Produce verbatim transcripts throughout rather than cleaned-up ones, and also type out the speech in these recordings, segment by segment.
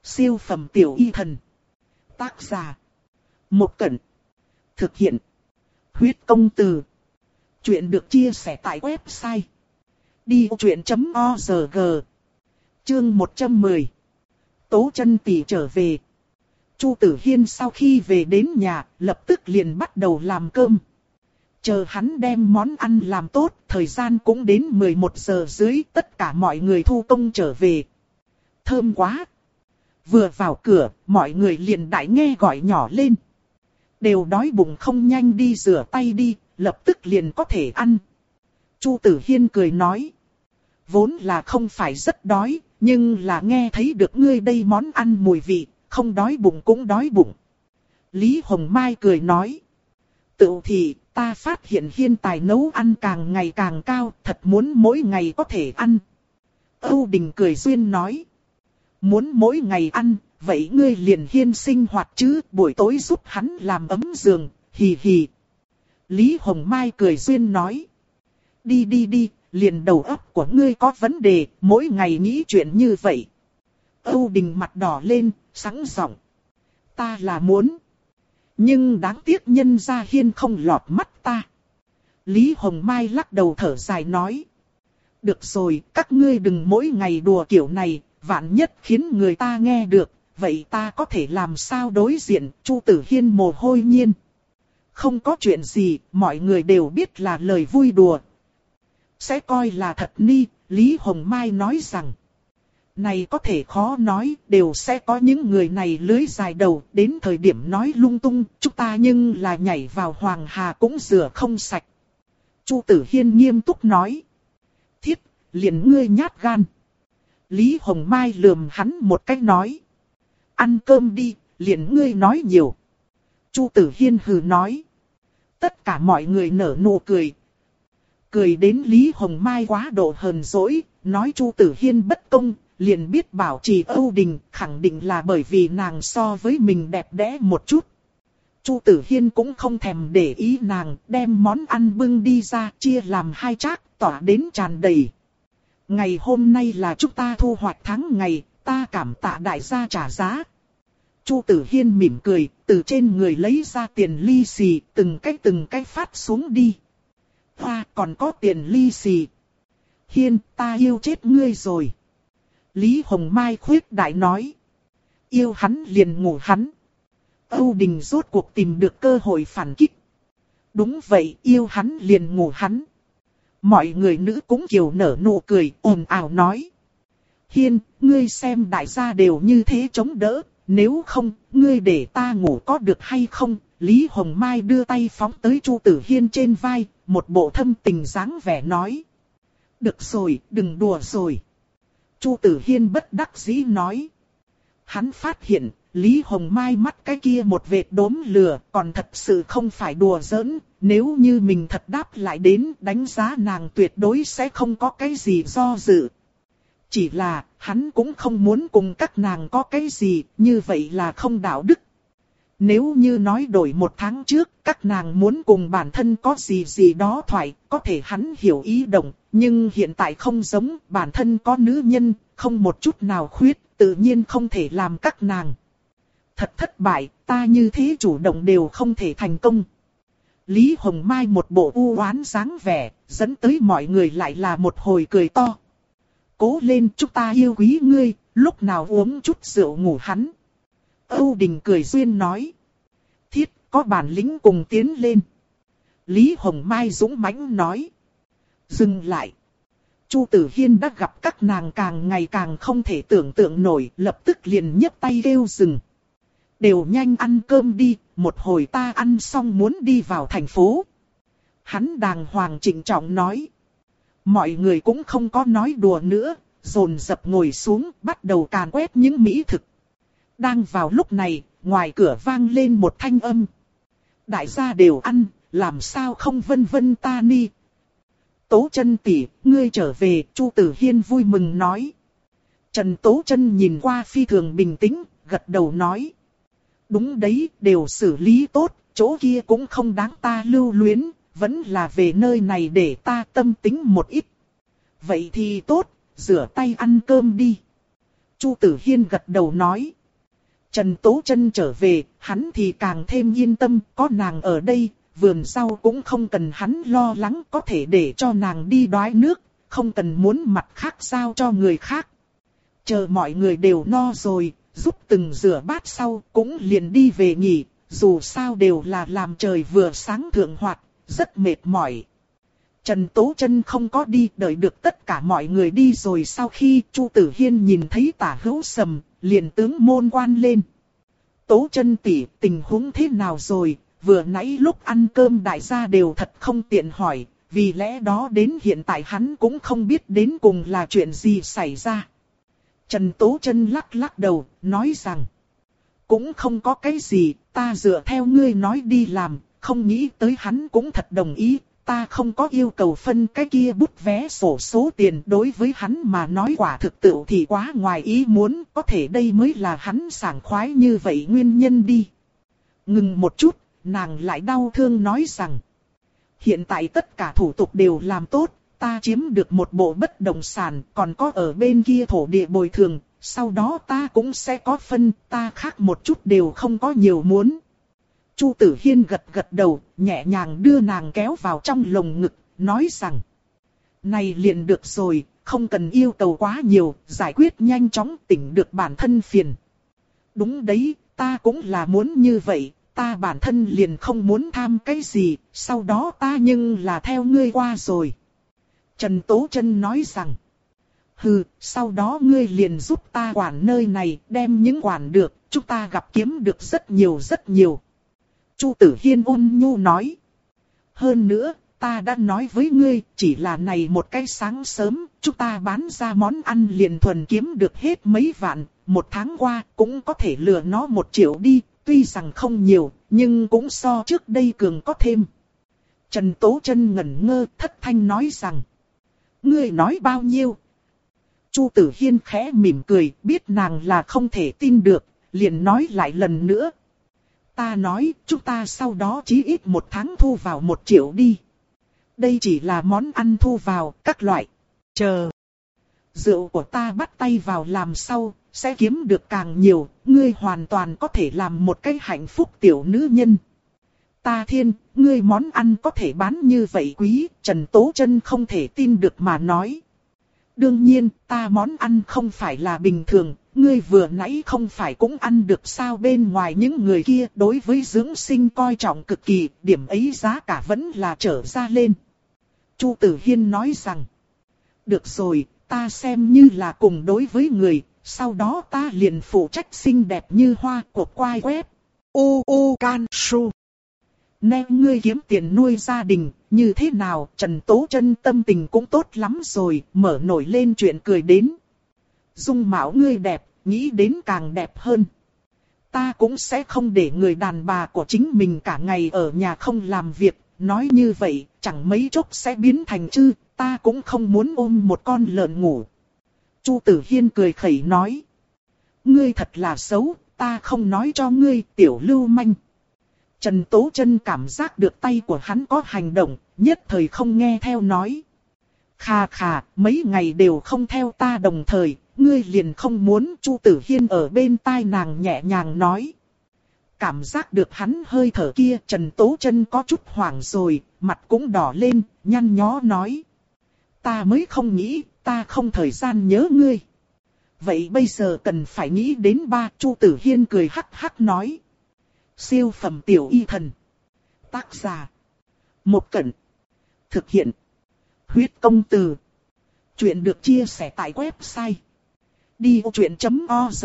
Siêu phẩm tiểu y thần. Tác giả. Một Cẩn. Thực hiện. Huyết công từ. Chuyện được chia sẻ tại website đi vô chuyện chấm org. Chương một trăm mười. Tố Chân tỷ trở về. Chu Tử Hiên sau khi về đến nhà, lập tức liền bắt đầu làm cơm. Chờ hắn đem món ăn làm tốt, thời gian cũng đến mười một giờ dưới, tất cả mọi người thu công trở về. Thơm quá! Vừa vào cửa, mọi người liền đại nghe gọi nhỏ lên. Đều đói bụng, không nhanh đi rửa tay đi, lập tức liền có thể ăn. Chu Tử Hiên cười nói. Vốn là không phải rất đói, nhưng là nghe thấy được ngươi đây món ăn mùi vị, không đói bụng cũng đói bụng. Lý Hồng Mai cười nói. Tự thì, ta phát hiện Hiên tài nấu ăn càng ngày càng cao, thật muốn mỗi ngày có thể ăn. Âu Đình cười duyên nói. Muốn mỗi ngày ăn, vậy ngươi liền Hiên sinh hoạt chứ, buổi tối giúp hắn làm ấm giường, hì hì. Lý Hồng Mai cười duyên nói. Đi đi đi, liền đầu óc của ngươi có vấn đề, mỗi ngày nghĩ chuyện như vậy. Âu Đình mặt đỏ lên, sẵn giọng. Ta là muốn. Nhưng đáng tiếc nhân gia Hiên không lọt mắt ta. Lý Hồng Mai lắc đầu thở dài nói. Được rồi, các ngươi đừng mỗi ngày đùa kiểu này, vạn nhất khiến người ta nghe được, vậy ta có thể làm sao đối diện. Chu Tử Hiên mồ hôi nhiên. Không có chuyện gì, mọi người đều biết là lời vui đùa. Sẽ coi là thật ni, Lý Hồng Mai nói rằng. Này có thể khó nói, đều sẽ có những người này lưới dài đầu, đến thời điểm nói lung tung, chúng ta nhưng là nhảy vào Hoàng Hà cũng rửa không sạch. Chu Tử Hiên nghiêm túc nói. Thiết, liền ngươi nhát gan. Lý Hồng Mai lườm hắn một cách nói. Ăn cơm đi, liền ngươi nói nhiều. Chu Tử Hiên hừ nói. Tất cả mọi người nở nụ cười. Cười đến Lý Hồng Mai quá độ hờn dỗi, nói Chu Tử Hiên bất công, liền biết bảo trì Âu Đình, khẳng định là bởi vì nàng so với mình đẹp đẽ một chút. Chu Tử Hiên cũng không thèm để ý nàng, đem món ăn bưng đi ra, chia làm hai chác, tỏa đến tràn đầy. Ngày hôm nay là chúng ta thu hoạch tháng ngày, ta cảm tạ đại gia trả giá. Chu Tử Hiên mỉm cười, từ trên người lấy ra tiền ly xì, từng cái từng cái phát xuống đi. Hoa, còn có tiền ly xì. Hiên, ta yêu chết ngươi rồi. Lý Hồng Mai khuyết đại nói. Yêu hắn liền ngủ hắn. Âu Đình rốt cuộc tìm được cơ hội phản kích. Đúng vậy, yêu hắn liền ngủ hắn. Mọi người nữ cũng kiều nở nụ cười, ồn ào nói. Hiên, ngươi xem đại gia đều như thế chống đỡ, nếu không, ngươi để ta ngủ có được hay không? Lý Hồng Mai đưa tay phóng tới Chu Tử Hiên trên vai, một bộ thâm tình dáng vẻ nói. Được rồi, đừng đùa rồi. Chu Tử Hiên bất đắc dĩ nói. Hắn phát hiện, Lý Hồng Mai mắt cái kia một vệt đốm lửa, còn thật sự không phải đùa giỡn. Nếu như mình thật đáp lại đến, đánh giá nàng tuyệt đối sẽ không có cái gì do dự. Chỉ là, hắn cũng không muốn cùng các nàng có cái gì, như vậy là không đạo đức. Nếu như nói đổi một tháng trước, các nàng muốn cùng bản thân có gì gì đó thoại, có thể hắn hiểu ý động, nhưng hiện tại không giống, bản thân có nữ nhân, không một chút nào khuyết, tự nhiên không thể làm các nàng. Thật thất bại, ta như thế chủ động đều không thể thành công. Lý Hồng Mai một bộ u oán dáng vẻ, dẫn tới mọi người lại là một hồi cười to. Cố lên, chúng ta yêu quý ngươi, lúc nào uống chút rượu ngủ hắn. Âu Đình cười duyên nói. Thiết, có bản lĩnh cùng tiến lên. Lý Hồng Mai dũng mãnh nói. Dừng lại. Chu Tử Hiên đã gặp các nàng càng ngày càng không thể tưởng tượng nổi, lập tức liền nhấc tay kêu dừng. Đều nhanh ăn cơm đi, một hồi ta ăn xong muốn đi vào thành phố. Hắn đàng hoàng trịnh trọng nói. Mọi người cũng không có nói đùa nữa, dồn dập ngồi xuống, bắt đầu càn quét những mỹ thực. Đang vào lúc này, ngoài cửa vang lên một thanh âm. Đại gia đều ăn, làm sao không vân vân ta ni. Tố Chân tỷ, ngươi trở về, Chu Tử Hiên vui mừng nói. Trần Tố Chân nhìn qua phi thường bình tĩnh, gật đầu nói. Đúng đấy, đều xử lý tốt, chỗ kia cũng không đáng ta lưu luyến, vẫn là về nơi này để ta tâm tính một ít. Vậy thì tốt, rửa tay ăn cơm đi. Chu Tử Hiên gật đầu nói. Trần Tố Chân trở về, hắn thì càng thêm yên tâm, có nàng ở đây, vườn rau cũng không cần hắn lo lắng, có thể để cho nàng đi đoái nước, không cần muốn mặt khác giao cho người khác. Chờ mọi người đều no rồi, giúp từng rửa bát sau, cũng liền đi về nghỉ, dù sao đều là làm trời vừa sáng thượng hoạt, rất mệt mỏi. Trần Tố Chân không có đi, đợi được tất cả mọi người đi rồi sau khi Chu Tử Hiên nhìn thấy Tả Hữu Sầm, liền tướng môn quan lên. Tố Chân tỷ, tình huống thế nào rồi? Vừa nãy lúc ăn cơm đại gia đều thật không tiện hỏi, vì lẽ đó đến hiện tại hắn cũng không biết đến cùng là chuyện gì xảy ra. Trần Tố Chân lắc lắc đầu, nói rằng, cũng không có cái gì, ta dựa theo ngươi nói đi làm, không nghĩ tới hắn cũng thật đồng ý, ta không có yêu cầu phân cái kia bút vé sổ số tiền, đối với hắn mà nói quả thực tự thì quá ngoài ý muốn, có thể đây mới là hắn sảng khoái như vậy nguyên nhân đi. Ngừng một chút, nàng lại đau thương nói rằng, hiện tại tất cả thủ tục đều làm tốt, ta chiếm được một bộ bất động sản, còn có ở bên kia thổ địa bồi thường, sau đó ta cũng sẽ có phân, ta khác một chút đều không có nhiều muốn. Chu Tử Hiên gật gật đầu, nhẹ nhàng đưa nàng kéo vào trong lồng ngực, nói rằng, này liền được rồi, không cần yêu cầu quá nhiều, giải quyết nhanh chóng tỉnh được bản thân phiền. Đúng đấy, ta cũng là muốn như vậy, ta bản thân liền không muốn tham cái gì, sau đó ta nhưng là theo ngươi qua rồi. Trần Tố Chân nói rằng, hừ, sau đó ngươi liền giúp ta quản nơi này, đem những quản được, chúng ta gặp kiếm được rất nhiều rất nhiều. Chu Tử Hiên ôn nhu nói, hơn nữa, ta đã nói với ngươi, chỉ là này một cái sáng sớm, chúng ta bán ra món ăn liền thuần kiếm được hết mấy vạn, một tháng qua cũng có thể lừa nó một triệu đi, tuy rằng không nhiều, nhưng cũng so trước đây cường có thêm. Trần Tố Chân ngẩn ngơ thất thanh nói rằng, ngươi nói bao nhiêu? Chu Tử Hiên khẽ mỉm cười, biết nàng là không thể tin được, liền nói lại lần nữa. Ta nói, chúng ta sau đó chí ít một tháng thu vào một triệu đi. Đây chỉ là món ăn thu vào, các loại. Chờ. Rượu của ta bắt tay vào làm sau, sẽ kiếm được càng nhiều, ngươi hoàn toàn có thể làm một cái hạnh phúc tiểu nữ nhân. Ta thiên, ngươi món ăn có thể bán như vậy quý, Trần Tố Chân không thể tin được mà nói. Đương nhiên, ta món ăn không phải là bình thường, ngươi vừa nãy không phải cũng ăn được sao, bên ngoài những người kia đối với dưỡng sinh coi trọng cực kỳ, điểm ấy giá cả vẫn là trở ra lên. Chu Tử Hiên nói rằng, được rồi, ta xem như là cùng đối với người, sau đó ta liền phụ trách xinh đẹp như hoa của quai web. U U Can Su. Nè ngươi kiếm tiền nuôi gia đình, như thế nào? Trần Tố Chân tâm tình cũng tốt lắm rồi, mở nổi lên chuyện cười đến. Dung mạo ngươi đẹp, nghĩ đến càng đẹp hơn. Ta cũng sẽ không để người đàn bà của chính mình cả ngày ở nhà không làm việc, nói như vậy, chẳng mấy chốc sẽ biến thành chư, ta cũng không muốn ôm một con lợn ngủ. Chu Tử Hiên cười khẩy nói. Ngươi thật là xấu, ta không nói cho ngươi, tiểu lưu manh. Trần Tố Chân cảm giác được tay của hắn có hành động, nhất thời không nghe theo nói. Khà khà, mấy ngày đều không theo ta đồng thời, ngươi liền không muốn. Chu Tử Hiên ở bên tai nàng nhẹ nhàng nói. Cảm giác được hắn hơi thở kia, Trần Tố Chân có chút hoảng rồi, mặt cũng đỏ lên, nhăn nhó nói. Ta mới không nghĩ, ta không thời gian nhớ ngươi. Vậy bây giờ cần phải nghĩ đến ba. Chu Tử Hiên cười hắc hắc nói. Siêu phẩm tiểu y thần. Tác giả. Một Cẩn. Thực hiện. Huyết công từ. Chuyện được chia sẻ tại website. đi ô chuyện chấm org.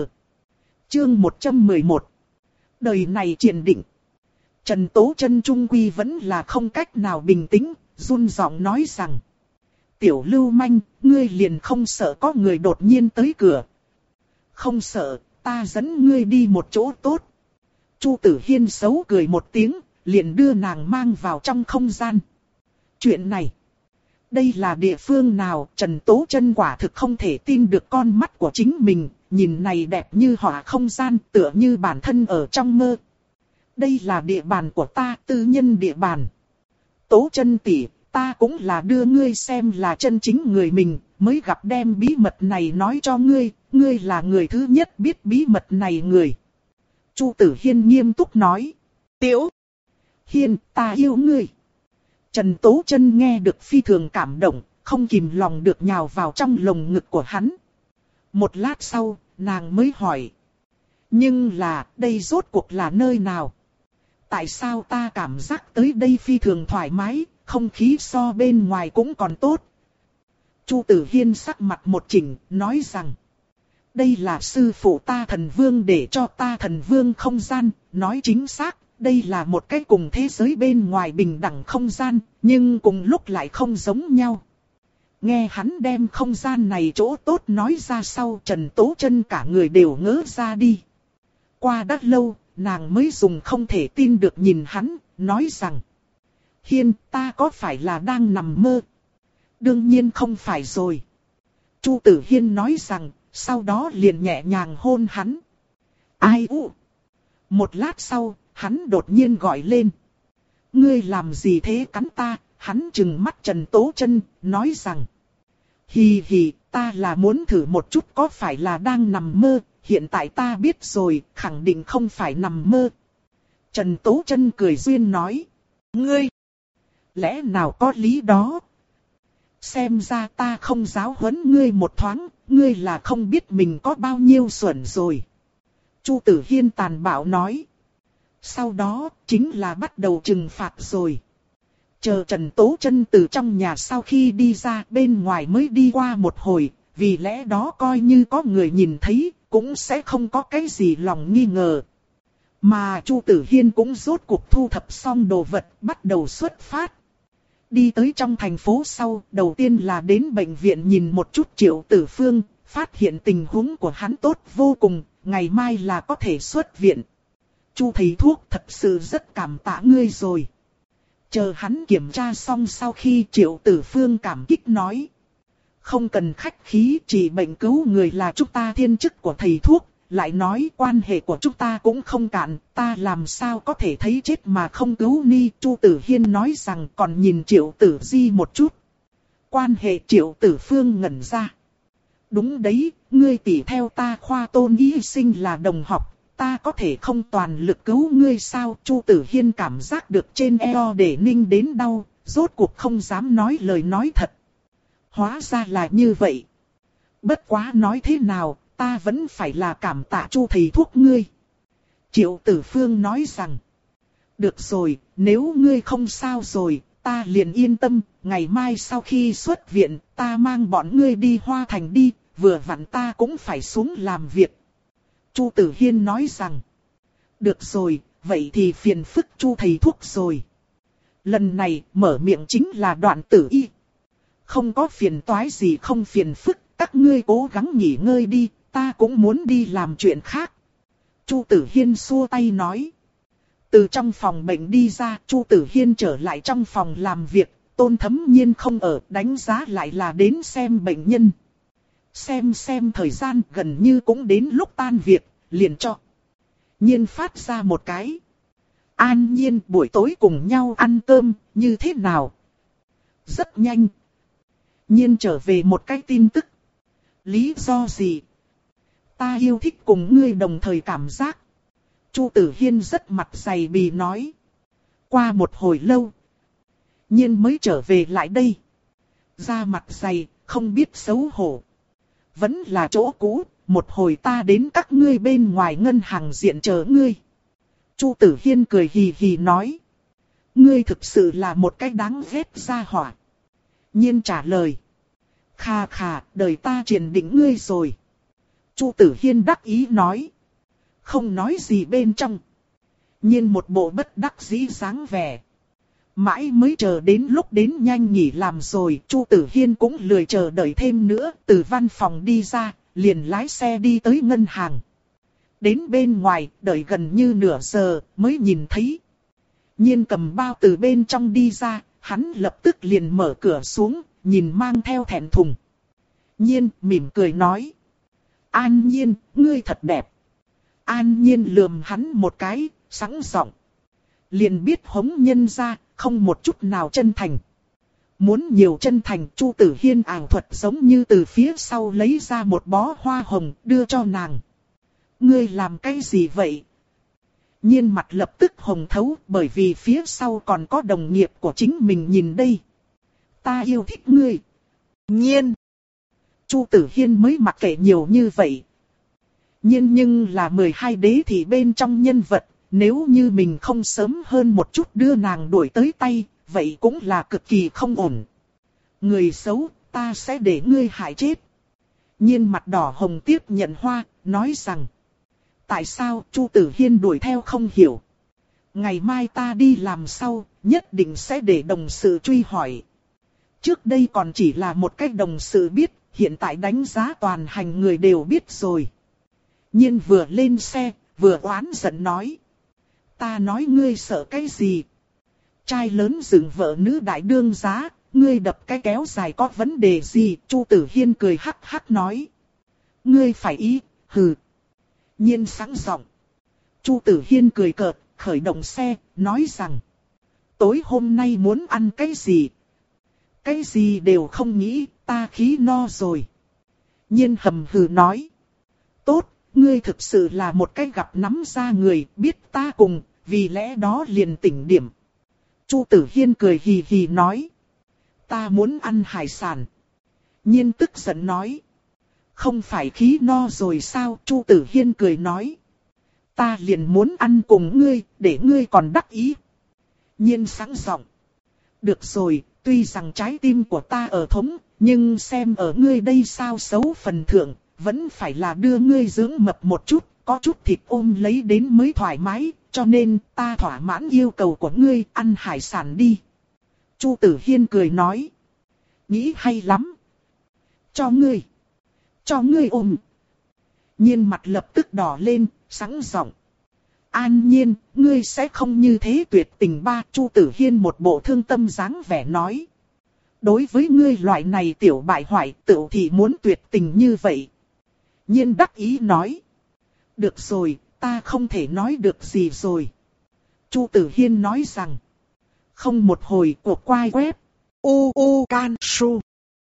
Chương một trăm mười một. Đời này triền định. Trần Tố Chân trung quy vẫn là không cách nào bình tĩnh, run giọng nói rằng. Tiểu lưu manh, ngươi liền không sợ có người đột nhiên tới cửa. Không sợ, ta dẫn ngươi đi một chỗ tốt. Chu Tử Hiên xấu cười một tiếng, liền đưa nàng mang vào trong không gian. Chuyện này, đây là địa phương nào? Trần Tố Chân quả thực không thể tin được con mắt của chính mình, nhìn này đẹp như họa không gian, tựa như bản thân ở trong mơ. Đây là địa bàn của ta, tư nhân địa bàn. Tố Chân tỷ, ta cũng là đưa ngươi xem là chân chính người mình, mới gặp đem bí mật này nói cho ngươi, ngươi là người thứ nhất biết bí mật này người. Chu Tử Hiên nghiêm túc nói. Tiểu Hiên, ta yêu ngươi. Trần Tố Chân nghe được phi thường cảm động, không kìm lòng được nhào vào trong lồng ngực của hắn. Một lát sau, nàng mới hỏi. Nhưng là, đây rốt cuộc là nơi nào? Tại sao ta cảm giác tới đây phi thường thoải mái, không khí so bên ngoài cũng còn tốt? Chu Tử Hiên sắc mặt một chỉnh, nói rằng. Đây là sư phụ ta Thần Vương để cho ta Thần Vương không gian, nói chính xác, đây là một cái cùng thế giới bên ngoài bình đẳng không gian, nhưng cùng lúc lại không giống nhau. Nghe hắn đem không gian này chỗ tốt nói ra sau, Trần Tố Chân cả người đều ngớ ra đi. Qua đã lâu, nàng mới dùng không thể tin được nhìn hắn, nói rằng. Hiên, ta có phải là đang nằm mơ? Đương nhiên không phải rồi. Chu Tử Hiên nói rằng, sau đó liền nhẹ nhàng hôn hắn. Ai u? Một lát sau, hắn đột nhiên gọi lên. Ngươi làm gì thế cắn ta? Hắn trừng mắt Trần Tố Chân, nói rằng. Hì hì, ta là muốn thử một chút có phải là đang nằm mơ, hiện tại ta biết rồi, khẳng định không phải nằm mơ. Trần Tố Chân cười duyên nói. Ngươi, lẽ nào có lý đó? Xem ra ta không giáo huấn ngươi một thoáng, ngươi là không biết mình có bao nhiêu xuẩn rồi. Chu Tử Hiên tàn bạo nói. Sau đó, chính là bắt đầu trừng phạt rồi. Chờ Trần Tố Chân từ trong nhà sau khi đi ra, bên ngoài mới đi qua một hồi, vì lẽ đó coi như có người nhìn thấy, cũng sẽ không có cái gì lòng nghi ngờ. Mà Chu Tử Hiên cũng rốt cuộc thu thập xong đồ vật, bắt đầu xuất phát. Đi tới trong thành phố sau, đầu tiên là đến bệnh viện nhìn một chút Triệu Tử Phương, phát hiện tình huống của hắn tốt vô cùng, ngày mai là có thể xuất viện. Chu thầy thuốc thật sự rất cảm tạ ngươi rồi. Chờ hắn kiểm tra xong sau khi Triệu Tử Phương cảm kích nói. Không cần khách khí, chỉ bệnh cứu người là chúng ta thiên chức của thầy thuốc, lại nói quan hệ của chúng ta cũng không cạn, ta làm sao có thể thấy chết mà không cứu ni. Chu Tử Hiên nói rằng còn nhìn Triệu Tử Di một chút. Quan hệ Triệu Tử Phương ngẩn ra. Đúng đấy, ngươi tỷ theo ta khoa tôn y sinh là đồng học, ta có thể không toàn lực cứu ngươi sao? Chu Tử Hiên cảm giác được trên eo để ninh đến đau, rốt cuộc không dám nói lời nói thật. Hóa ra là như vậy. Bất quá nói thế nào, ta vẫn phải là cảm tạ Chu thầy thuốc ngươi. Triệu Tử Phương nói rằng. Được rồi, nếu ngươi không sao rồi, ta liền yên tâm, ngày mai sau khi xuất viện, ta mang bọn ngươi đi Hoa Thành đi, vừa vặn ta cũng phải xuống làm việc. Chu Tử Hiên nói rằng. Được rồi, vậy thì phiền phức Chu thầy thuốc rồi. Lần này, mở miệng chính là Đoạn Tử Y. Không có phiền toái gì không phiền phức, các ngươi cố gắng nghỉ ngơi đi, ta cũng muốn đi làm chuyện khác. Chu Tử Hiên xua tay nói. Từ trong phòng bệnh đi ra, Chu Tử Hiên trở lại trong phòng làm việc, Tôn Thấm Nhiên không ở, đánh giá lại là đến xem bệnh nhân. Xem xem thời gian gần như cũng đến lúc tan việc, liền cho Nhiên phát ra một cái. An Nhiên buổi tối cùng nhau ăn cơm, như thế nào? Rất nhanh. Nhiên trở về một cái tin tức. Lý do gì? Ta yêu thích cùng ngươi đồng thời cảm giác. Chu Tử Hiên rất mặt dày bì nói. Qua một hồi lâu, Nhiên mới trở về lại đây. Da mặt dày, không biết xấu hổ. Vẫn là chỗ cũ, một hồi ta đến các ngươi bên ngoài ngân hàng diện chờ ngươi. Chu Tử Hiên cười hì hì nói. Ngươi thực sự là một cái đáng ghét gia hỏa. Nhiên trả lời. Khà khà, đời ta truyền định ngươi rồi. Chu Tử Hiên đắc ý nói. Không nói gì bên trong. Nhiên một bộ bất đắc dĩ dáng vẻ. Mãi mới chờ đến lúc đến nhanh nghỉ làm rồi, Chu Tử Hiên cũng lười chờ đợi thêm nữa, từ văn phòng đi ra, liền lái xe đi tới ngân hàng. Đến bên ngoài, đợi gần như nửa giờ, mới nhìn thấy. Nhiên cầm bao từ bên trong đi ra, hắn lập tức liền mở cửa xuống, nhìn mang theo thẹn thùng. Nhiên mỉm cười nói. An Nhiên, ngươi thật đẹp. An Nhiên lườm hắn một cái, sẵn giọng. Liền biết hống nhân ra, không một chút nào chân thành. muốn nhiều chân thành. Chu Tử Hiên ảo thuật giống như từ phía sau lấy ra một bó hoa hồng đưa cho nàng. Ngươi làm cái gì vậy? Nhiên mặt lập tức hồng thấu bởi vì phía sau còn có đồng nghiệp của chính mình nhìn đây. Ta yêu thích ngươi. Nhiên. Chu Tử Hiên mới mặc kệ nhiều như vậy. Nhiên nhưng là mười hai đế thì bên trong nhân vật, nếu như mình không sớm hơn một chút đưa nàng đuổi tới tay, vậy cũng là cực kỳ không ổn. Người xấu, ta sẽ để ngươi hại chết. Nhiên mặt đỏ hồng tiếp nhận hoa, nói rằng. Tại sao Chu Tử Hiên đuổi theo không hiểu? Ngày mai ta đi làm sau, nhất định sẽ để đồng sự truy hỏi. Trước đây còn chỉ là một cách đồng sự biết, hiện tại đánh giá toàn hành người đều biết rồi. Nhiên vừa lên xe, vừa oán giận nói. Ta nói ngươi sợ cái gì? Trai lớn dựng vợ nữ đại đương giá, ngươi đập cái kéo dài có vấn đề gì? Chu Tử Hiên cười hắc hắc nói. Ngươi phải ý, hừ. Nhiên sáng giọng. Chu Tử Hiên cười cợt, khởi động xe, nói rằng. Tối hôm nay muốn ăn cái gì? Cái gì đều không nghĩ, ta khí no rồi. Nhiên hầm hừ nói. Tốt, ngươi thực sự là một cái gặp nắm ra người, biết ta cùng, vì lẽ đó liền tỉnh điểm. Chu Tử Hiên cười hì hì nói. Ta muốn ăn hải sản. Nhiên tức giận nói. Không phải khí no rồi sao? Chu Tử Hiên cười nói. Ta liền muốn ăn cùng ngươi, để ngươi còn đắc ý. Nhiên sáng giọng. Được rồi, tuy rằng trái tim của ta ở thống, nhưng xem ở ngươi đây sao xấu phần thượng, vẫn phải là đưa ngươi dưỡng mập một chút, có chút thịt ôm lấy đến mới thoải mái, cho nên ta thỏa mãn yêu cầu của ngươi, ăn hải sản đi. Chu Tử Hiên cười nói. Nghĩ hay lắm. Cho ngươi. Cho ngươi ôm. Nhiên mặt lập tức đỏ lên, sẵn giọng. An Nhiên, ngươi sẽ không như thế tuyệt tình ba. Chu Tử Hiên một bộ thương tâm dáng vẻ nói. Đối với ngươi loại này tiểu bại hoại tự thì muốn tuyệt tình như vậy. Nhiên đắc ý nói. Được rồi, ta không thể nói được gì rồi. Chu Tử Hiên nói rằng. Không một hồi cuộc quay web. U U Can Su.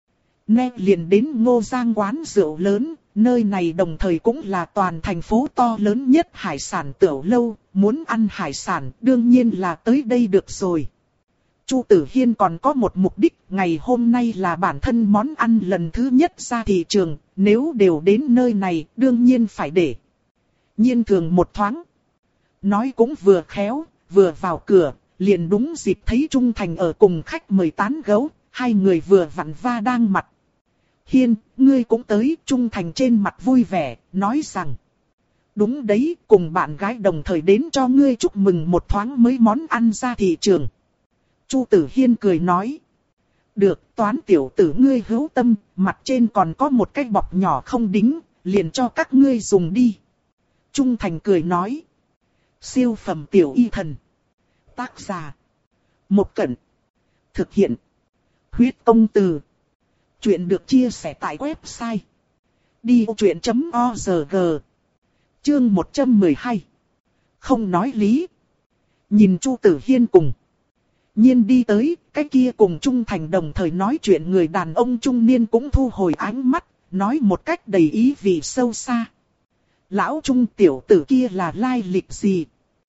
Nè liền đến Ngô Giang quán rượu lớn, nơi này đồng thời cũng là toàn thành phố to lớn nhất hải sản tiểu lâu, muốn ăn hải sản đương nhiên là tới đây được rồi. Chu Tử Hiên còn có một mục đích, ngày hôm nay là bản thân món ăn lần thứ nhất ra thị trường, nếu đều đến nơi này đương nhiên phải để. Nhiên thường một thoáng. Nói cũng vừa khéo, vừa vào cửa, liền đúng dịp thấy Trung Thành ở cùng khách mời tán gẫu, hai người vừa vặn va đang mặt. Hiên, ngươi cũng tới. Trung Thành trên mặt vui vẻ, nói rằng. Đúng đấy, cùng bạn gái đồng thời đến cho ngươi chúc mừng một thoáng mới món ăn ra thị trường. Chu Tử Hiên cười nói. Được, Toán tiểu tử ngươi hữu tâm, mặt trên còn có một cái bọc nhỏ không đính, liền cho các ngươi dùng đi. Trung Thành cười nói. Siêu phẩm tiểu y thần. Tác giả. Một Cẩn. Thực hiện. Huyết công từ. Chuyện được chia sẻ tại website. đi ô chuyện chấm org. Chương một trăm mười hai. Không nói lý. Nhìn Chu Tử Hiên cùng. Nhiên đi tới, cái kia cùng Trung Thành đồng thời nói chuyện người đàn ông trung niên cũng thu hồi ánh mắt, nói một cách đầy ý vị sâu xa. Lão Trung tiểu tử kia là lai lịch gì?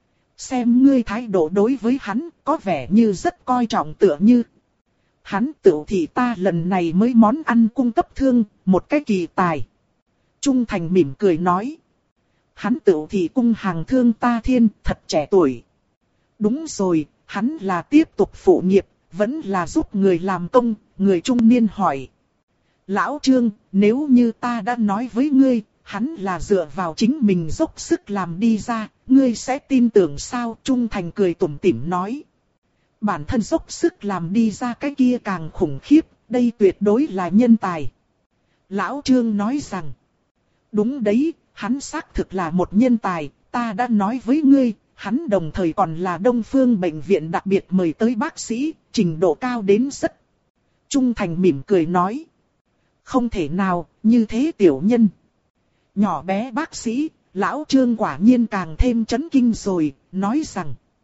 Xem ngươi thái độ đối với hắn có vẻ như rất coi trọng tựa như. Hắn tự thị ta lần này mới món ăn cung cấp thương, một cái kỳ tài. Trung Thành mỉm cười nói. Hắn tự thị cung hàng thương ta thiên thật trẻ tuổi. Đúng rồi, hắn là tiếp tục phụ nghiệp, vẫn là giúp người làm công, người trung niên hỏi. Lão Trương, nếu như ta đã nói với ngươi, hắn là dựa vào chính mình dốc sức làm đi ra, ngươi sẽ tin tưởng sao? Trung Thành cười tủm tỉm nói. Bản thân dốc sức làm đi ra cái kia càng khủng khiếp, đây tuyệt đối là nhân tài. Lão Trương nói rằng. Đúng đấy, hắn xác thực là một nhân tài, ta đã nói với ngươi, hắn đồng thời còn là Đông Phương bệnh viện đặc biệt mời tới bác sĩ, trình độ cao đến rất. Trung Thành mỉm cười nói. Không thể nào, như thế tiểu nhân. Nhỏ bé bác sĩ, Lão Trương quả nhiên càng thêm chấn kinh rồi, nói rằng.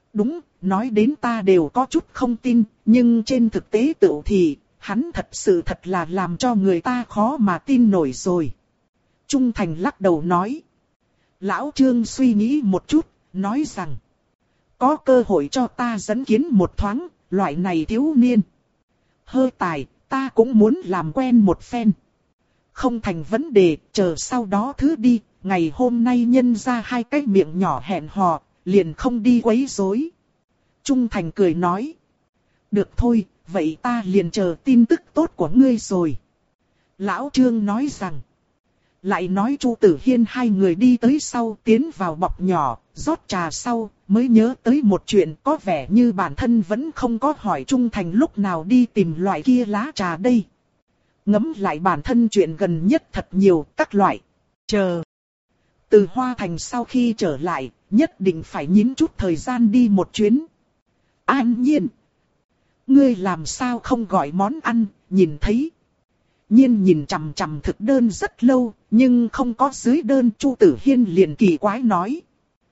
Đúng, nói đến ta đều có chút không tin, nhưng trên thực tế tựu thì, hắn thật sự thật là làm cho người ta khó mà tin nổi rồi. Trung Thành lắc đầu nói. Lão Trương suy nghĩ một chút, nói rằng. Có cơ hội cho ta dẫn kiến một thoáng, loại này thiếu niên. Hơi tài, ta cũng muốn làm quen một phen. Không thành vấn đề, chờ sau đó thứ đi, ngày hôm nay nhân ra hai cái miệng nhỏ hẹn hò, liền không đi quấy rối. Trung Thành cười nói. Được thôi, vậy ta liền chờ tin tức tốt của ngươi rồi. Lão Trương nói rằng. Lại nói Chu Tử Hiên hai người đi tới sau tiến vào bọc nhỏ, rót trà sau, mới nhớ tới một chuyện có vẻ như bản thân vẫn không có hỏi Trung Thành lúc nào đi tìm loại kia lá trà đây. Ngẫm lại bản thân chuyện gần nhất thật nhiều các loại. Chờ. Từ Hoa Thành sau khi trở lại, nhất định phải nhín chút thời gian đi một chuyến. An Nhiên. Ngươi làm sao không gọi món ăn, nhìn thấy. Nhiên nhìn chằm chằm thực đơn rất lâu, nhưng không có dưới đơn. Chu Tử Hiên liền kỳ quái nói.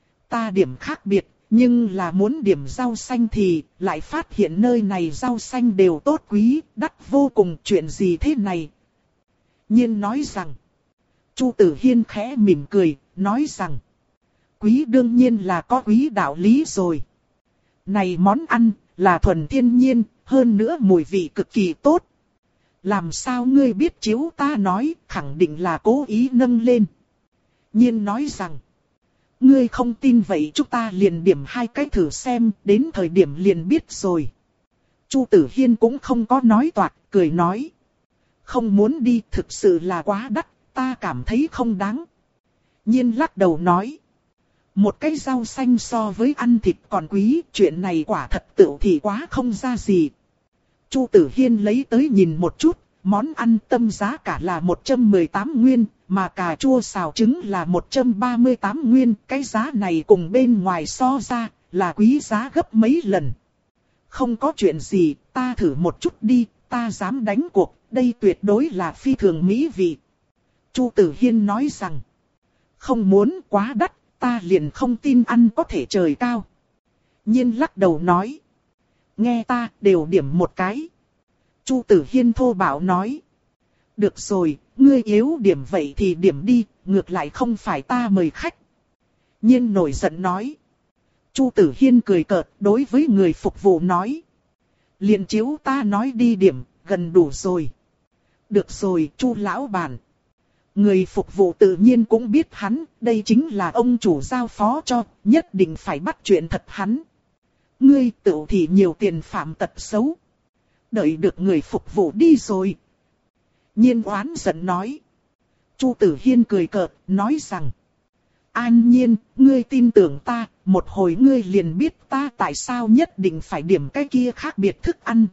Ta điểm khác biệt, nhưng là muốn điểm rau xanh thì lại phát hiện nơi này rau xanh đều tốt quý, đắt vô cùng, chuyện gì thế này? Nhiên nói rằng. Chu Tử Hiên khẽ mỉm cười, nói rằng. Quý đương nhiên là có quý đạo lý rồi. Này món ăn là thuần thiên nhiên, hơn nữa mùi vị cực kỳ tốt. Làm sao ngươi biết chiếu ta nói, khẳng định là cố ý nâng lên. Nhiên nói rằng. Ngươi không tin vậy chúng ta liền điểm hai cái thử xem, đến thời điểm liền biết rồi. Chu Tử Hiên cũng không có nói toạc, cười nói. Không muốn đi, thực sự là quá đắt, ta cảm thấy không đáng. Nhiên lắc đầu nói. Một cái rau xanh so với ăn thịt còn quý, chuyện này quả thật tựu thì quá không ra gì. Chu Tử Hiên lấy tới nhìn một chút, món ăn tâm giá cả là một trăm mười tám nguyên, mà cà chua xào trứng là một trăm ba mươi tám nguyên. Cái giá này cùng bên ngoài so ra, là quý giá gấp mấy lần. Không có chuyện gì, ta thử một chút đi, ta dám đánh cuộc, đây tuyệt đối là phi thường mỹ vị. Chu Tử Hiên nói rằng, không muốn quá đắt, ta liền không tin ăn có thể trời cao. Nhiên lắc đầu nói, nghe ta đều điểm một cái. Chu Tử Hiên thô bạo nói, được rồi, ngươi yếu điểm vậy thì điểm đi, ngược lại không phải ta mời khách. Nhiên nổi giận nói. Chu Tử Hiên cười cợt đối với người phục vụ nói. Liền chiếu ta nói đi điểm, gần đủ rồi. Được rồi, Chu lão bản. Người phục vụ tự nhiên cũng biết hắn, đây chính là ông chủ giao phó cho, nhất định phải bắt chuyện thật hắn. Ngươi tự thì nhiều tiền phạm tật xấu. Đợi được người phục vụ đi rồi. Nhiên oán giận nói. Chu Tử Hiên cười cợt, nói rằng. An Nhiên, ngươi tin tưởng ta, một hồi ngươi liền biết ta tại sao nhất định phải điểm cái kia khác biệt thức ăn.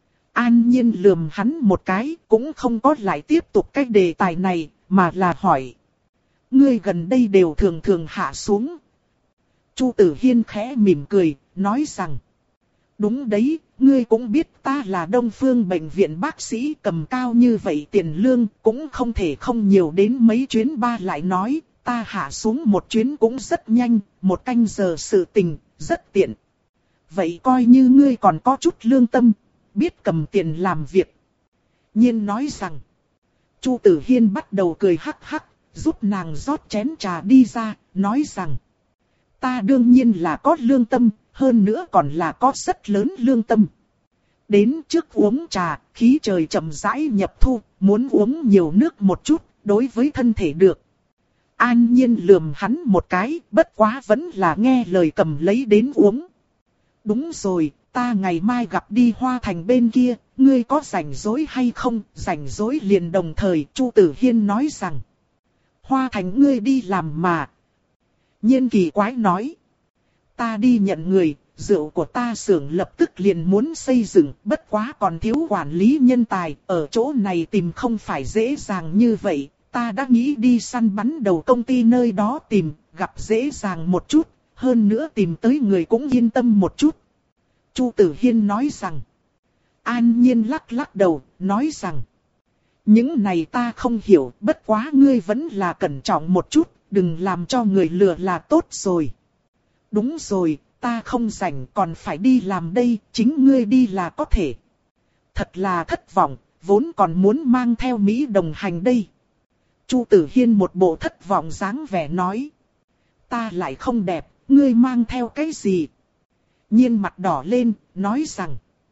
An Nhiên lườm hắn một cái, cũng không có lại tiếp tục cái đề tài này, mà là hỏi. Ngươi gần đây đều thường thường hạ xuống. Chu Tử Hiên khẽ mỉm cười, nói rằng. Đúng đấy, ngươi cũng biết ta là Đông Phương bệnh viện bác sĩ, cầm cao như vậy tiền lương cũng không thể không nhiều đến mấy chuyến. Ba lại nói, ta hạ xuống một chuyến cũng rất nhanh, một canh giờ sự tình, rất tiện. Vậy coi như ngươi còn có chút lương tâm, biết cầm tiền làm việc. Nhiên nói rằng, Chu Tử Hiên bắt đầu cười hắc hắc, giúp nàng rót chén trà đi ra, nói rằng, ta đương nhiên là có lương tâm, hơn nữa còn là có rất lớn lương tâm. Đến trước uống trà, khí trời chậm rãi nhập thu, muốn uống nhiều nước một chút, đối với thân thể được. An Nhiên lườm hắn một cái, bất quá vẫn là nghe lời cầm lấy đến uống. Đúng rồi, ta ngày mai gặp đi Hoa Thành bên kia, ngươi có rảnh rỗi hay không? Rảnh rỗi liền đồng thời, Chu Tử Hiên nói rằng. Hoa Thành ngươi đi làm mà. Nhiên kỳ quái nói. Ta đi nhận người, rượu của ta xưởng lập tức liền muốn xây dựng, bất quá còn thiếu quản lý nhân tài, ở chỗ này tìm không phải dễ dàng như vậy, ta đã nghĩ đi săn bắn đầu công ty nơi đó tìm, gặp dễ dàng một chút, hơn nữa tìm tới người cũng yên tâm một chút. Chu Tử Hiên nói rằng, An Nhiên lắc lắc đầu, nói rằng, những này ta không hiểu, bất quá ngươi vẫn là cẩn trọng một chút, đừng làm cho người lừa là tốt rồi. Đúng rồi, ta không rảnh còn phải đi làm đây, chính ngươi đi là có thể. Thật là thất vọng, vốn còn muốn mang theo Mỹ đồng hành đây. Chu Tử Hiên một bộ thất vọng dáng vẻ nói. Ta lại không đẹp, ngươi mang theo cái gì? Nhiên mặt đỏ lên, nói rằng.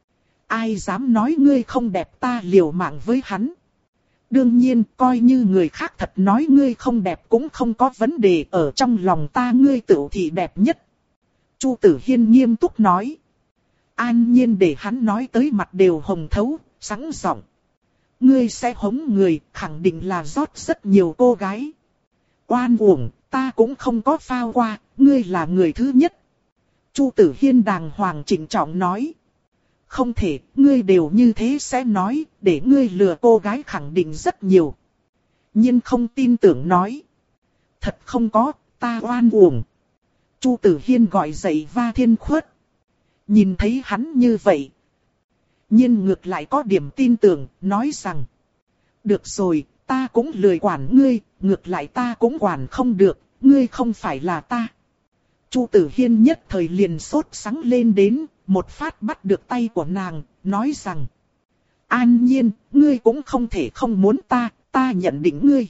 Ai dám nói ngươi không đẹp, ta liều mạng với hắn. Đương nhiên, coi như người khác thật nói ngươi không đẹp cũng không có vấn đề, ở trong lòng ta ngươi tựu thì đẹp nhất. Chu Tử Hiên nghiêm túc nói. An Nhiên để hắn nói tới mặt đều hồng thấu, sẵn giọng. Ngươi sẽ hống người, khẳng định là rót rất nhiều cô gái. Oan uổng, ta cũng không có phao qua, ngươi là người thứ nhất. Chu Tử Hiên đàng hoàng trịnh trọng nói. Không thể, ngươi đều như thế sẽ nói, để ngươi lừa cô gái khẳng định rất nhiều. Nhiên không tin tưởng nói. Thật không có, ta oan uổng. Chu Tử Hiên gọi dậy Va Thiên Khuất. Nhìn thấy hắn như vậy. Nhiên ngược lại có điểm tin tưởng, nói rằng. Được rồi, ta cũng lười quản ngươi, ngược lại ta cũng quản không được, ngươi không phải là ta. Chu Tử Hiên nhất thời liền sốt sắng lên đến, một phát bắt được tay của nàng, nói rằng. An Nhiên, ngươi cũng không thể không muốn ta, ta nhận định ngươi.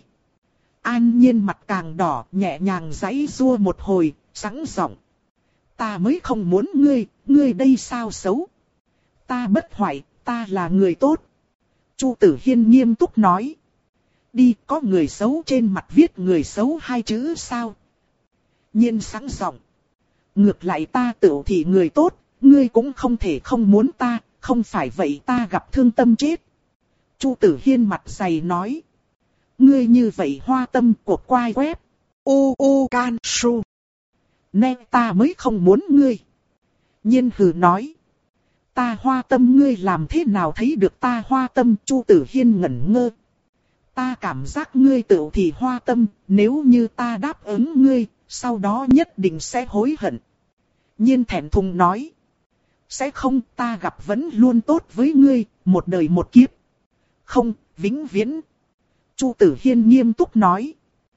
An Nhiên mặt càng đỏ, nhẹ nhàng giãy giụa một hồi, sẵn giọng. Ta mới không muốn ngươi, ngươi đây sao xấu. Ta bất hoại, ta là người tốt. Chu Tử Hiên nghiêm túc nói. Đi, có người xấu trên mặt viết người xấu hai chữ sao? Nhiên sẵn giọng. Ngược lại ta tự thì người tốt, ngươi cũng không thể không muốn ta, không phải vậy ta gặp thương tâm chết. Chu Tử Hiên mặt dày nói. Ngươi như vậy hoa tâm của quai web. U U Can Su. Nè ta mới không muốn ngươi. Nhiên hừ nói. Ta hoa tâm ngươi làm thế nào thấy được ta hoa tâm? Chu Tử Hiên ngẩn ngơ. Ta cảm giác ngươi tự thì hoa tâm, nếu như ta đáp ứng ngươi, sau đó nhất định sẽ hối hận. Nhiên thẹn thùng nói. Sẽ không, ta gặp vẫn luôn tốt với ngươi, một đời một kiếp. Không, vĩnh viễn. Chu Tử Hiên nghiêm túc nói.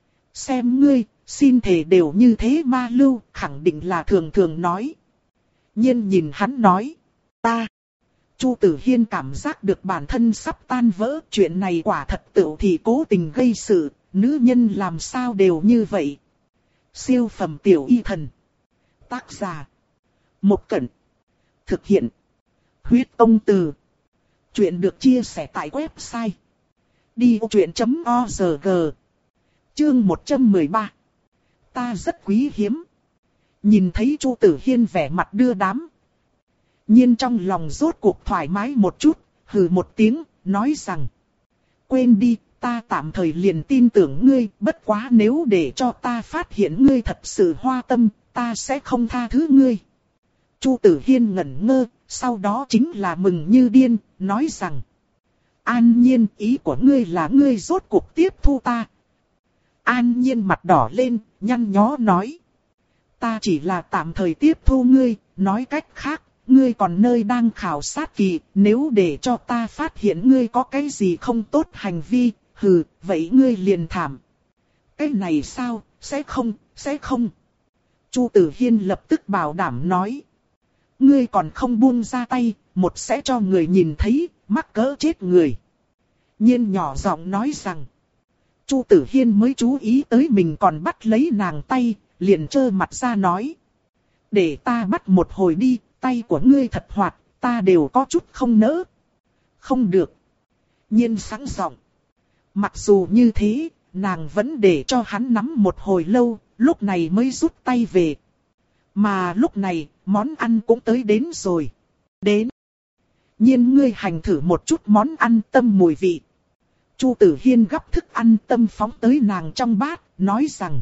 Xem ngươi, xin thề đều như thế ma lưu, khẳng định là thường thường nói. Nhiên nhìn hắn nói. Ta. Chu Tử Hiên cảm giác được bản thân sắp tan vỡ, chuyện này quả thật tự thì cố tình gây sự, nữ nhân làm sao đều như vậy. Siêu phẩm tiểu y thần. Tác giả. Một Cẩn. Thực hiện. Huyết Tông Từ. Chuyện được chia sẻ tại website. đi ô chuyện chấm org. Chương một trăm mười ba. Ta rất quý hiếm. Nhìn thấy Chu Tử Hiên vẻ mặt đưa đám. Nhiên trong lòng rốt cuộc thoải mái một chút, hừ một tiếng, nói rằng. Quên đi, ta tạm thời liền tin tưởng ngươi, bất quá nếu để cho ta phát hiện ngươi thật sự hoa tâm, ta sẽ không tha thứ ngươi. Chu Tử Hiên ngẩn ngơ, sau đó chính là mừng như điên, nói rằng. An Nhiên, ý của ngươi là ngươi rốt cuộc tiếp thu ta. An Nhiên mặt đỏ lên, nhăn nhó nói. Ta chỉ là tạm thời tiếp thu ngươi, nói cách khác, ngươi còn nơi đang khảo sát kỳ, nếu để cho ta phát hiện ngươi có cái gì không tốt hành vi, hừ, vậy ngươi liền thảm. Cái này sao, sẽ không, sẽ không. Chu Tử Hiên lập tức bảo đảm nói. Ngươi còn không buông ra tay, một sẽ cho người nhìn thấy, mắc cỡ chết người. Nhiên nhỏ giọng nói rằng. Chu Tử Hiên mới chú ý tới mình còn bắt lấy nàng tay, liền trơ mặt ra nói. Để ta bắt một hồi đi, tay của ngươi thật hoạt, ta đều có chút không nỡ. Không được. Nhiên sẵn giọng. Mặc dù như thế, nàng vẫn để cho hắn nắm một hồi lâu, lúc này mới rút tay về. Mà lúc này, món ăn cũng tới đến rồi. Đến. Nhiên ngươi hành thử một chút món ăn tâm mùi vị. Chu Tử Hiên gắp thức ăn tâm phóng tới nàng trong bát, nói rằng.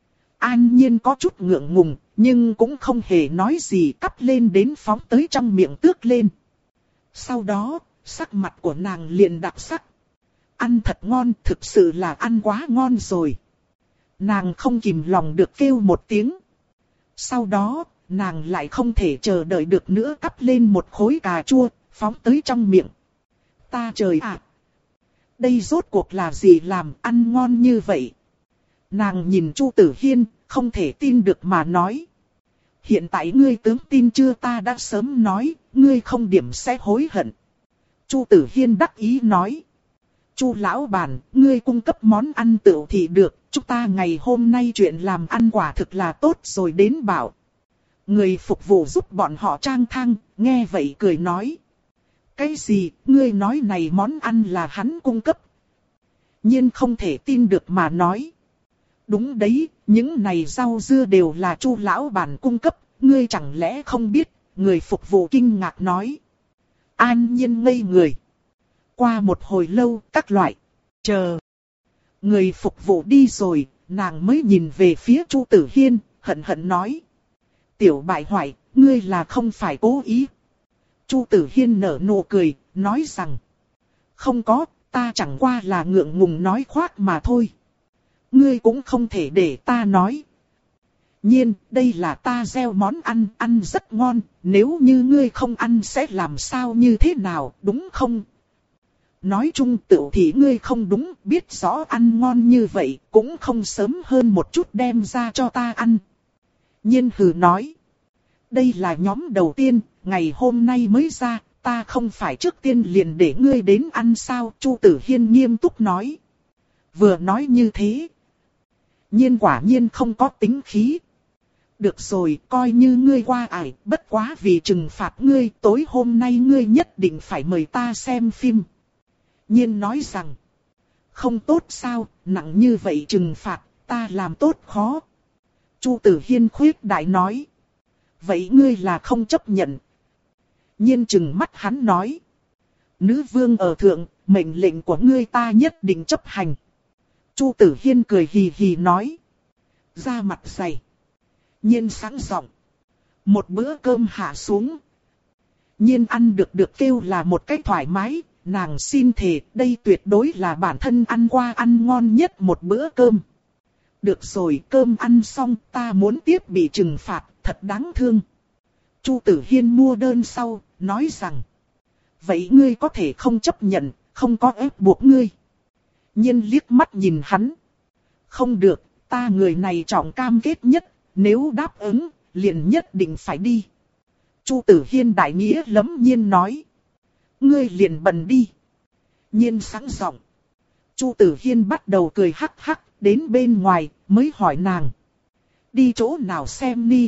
An Nhiên có chút ngượng ngùng, nhưng cũng không hề nói gì, cắp lên đến phóng tới trong miệng tước lên. Sau đó, sắc mặt của nàng liền đặc sắc. Ăn thật ngon, thực sự là ăn quá ngon rồi. Nàng không kìm lòng được kêu một tiếng. Sau đó, nàng lại không thể chờ đợi được nữa, cắp lên một khối cà chua, phóng tới trong miệng. Ta trời ạ! Đây rốt cuộc là gì làm ăn ngon như vậy? Nàng nhìn Chu Tử Hiên, không thể tin được mà nói. hiện tại ngươi tướng tin chưa, ta đã sớm nói, ngươi không điểm sẽ hối hận. Chu Tử Hiên đắc ý nói. Chu lão bản, ngươi cung cấp món ăn tựu thì được, chúng ta ngày hôm nay chuyện làm ăn quả thực là tốt rồi đến bảo. Người phục vụ giúp bọn họ trang thang, nghe vậy cười nói. Cái gì, ngươi nói này món ăn là hắn cung cấp? Nhiên không thể tin được mà nói. Đúng đấy, những này rau dưa đều là Chu lão bản cung cấp, ngươi chẳng lẽ không biết? Người phục vụ kinh ngạc nói. An Nhiên ngây người. Qua một hồi lâu, các loại, chờ. Người phục vụ đi rồi, nàng mới nhìn về phía Chu Tử Hiên, hận hận nói. Tiểu bại hoại, ngươi là không phải cố ý. Chu Tử Hiên nở nụ cười, nói rằng. Không có, ta chẳng qua là ngượng ngùng nói khoác mà thôi. Ngươi cũng không thể để ta nói. Nhiên, đây là ta gieo món ăn, ăn rất ngon, nếu như ngươi không ăn sẽ làm sao như thế nào, đúng không? Nói chung tự thì ngươi không đúng, biết rõ ăn ngon như vậy, cũng không sớm hơn một chút đem ra cho ta ăn. Nhiên hừ nói. Đây là nhóm đầu tiên, ngày hôm nay mới ra, ta không phải trước tiên liền để ngươi đến ăn sao, Chu Tử Hiên nghiêm túc nói. Vừa nói như thế. Nhiên quả nhiên không có tính khí. Được rồi, coi như ngươi qua ải, bất quá vì trừng phạt ngươi, tối hôm nay ngươi nhất định phải mời ta xem phim. Nhiên nói rằng, không tốt sao, nặng như vậy trừng phạt, ta làm tốt khó. Chu Tử Hiên khuyết đại nói, vậy ngươi là không chấp nhận. Nhiên trừng mắt hắn nói, nữ vương ở thượng, mệnh lệnh của ngươi ta nhất định chấp hành. Chu Tử Hiên cười hì hì nói, ra mặt dày. Nhiên sáng giọng, một bữa cơm hạ xuống. Nhiên ăn được được kêu là một cách thoải mái. Nàng xin thề, đây tuyệt đối là bản thân ăn qua ăn ngon nhất một bữa cơm. Được rồi, cơm ăn xong, ta muốn tiếp bị trừng phạt, thật đáng thương. Chu Tử Hiên mua đơn sau, nói rằng. Vậy ngươi có thể không chấp nhận, không có ép buộc ngươi. Nhiên liếc mắt nhìn hắn. Không được, ta người này trọng cam kết nhất, nếu đáp ứng, liền nhất định phải đi. Chu Tử Hiên đại nghĩa lẫm nhiên nói. Ngươi liền bần đi. Nhiên sáng giọng. Chu Tử Hiên bắt đầu cười hắc hắc, đến bên ngoài, mới hỏi nàng. Đi chỗ nào xem đi.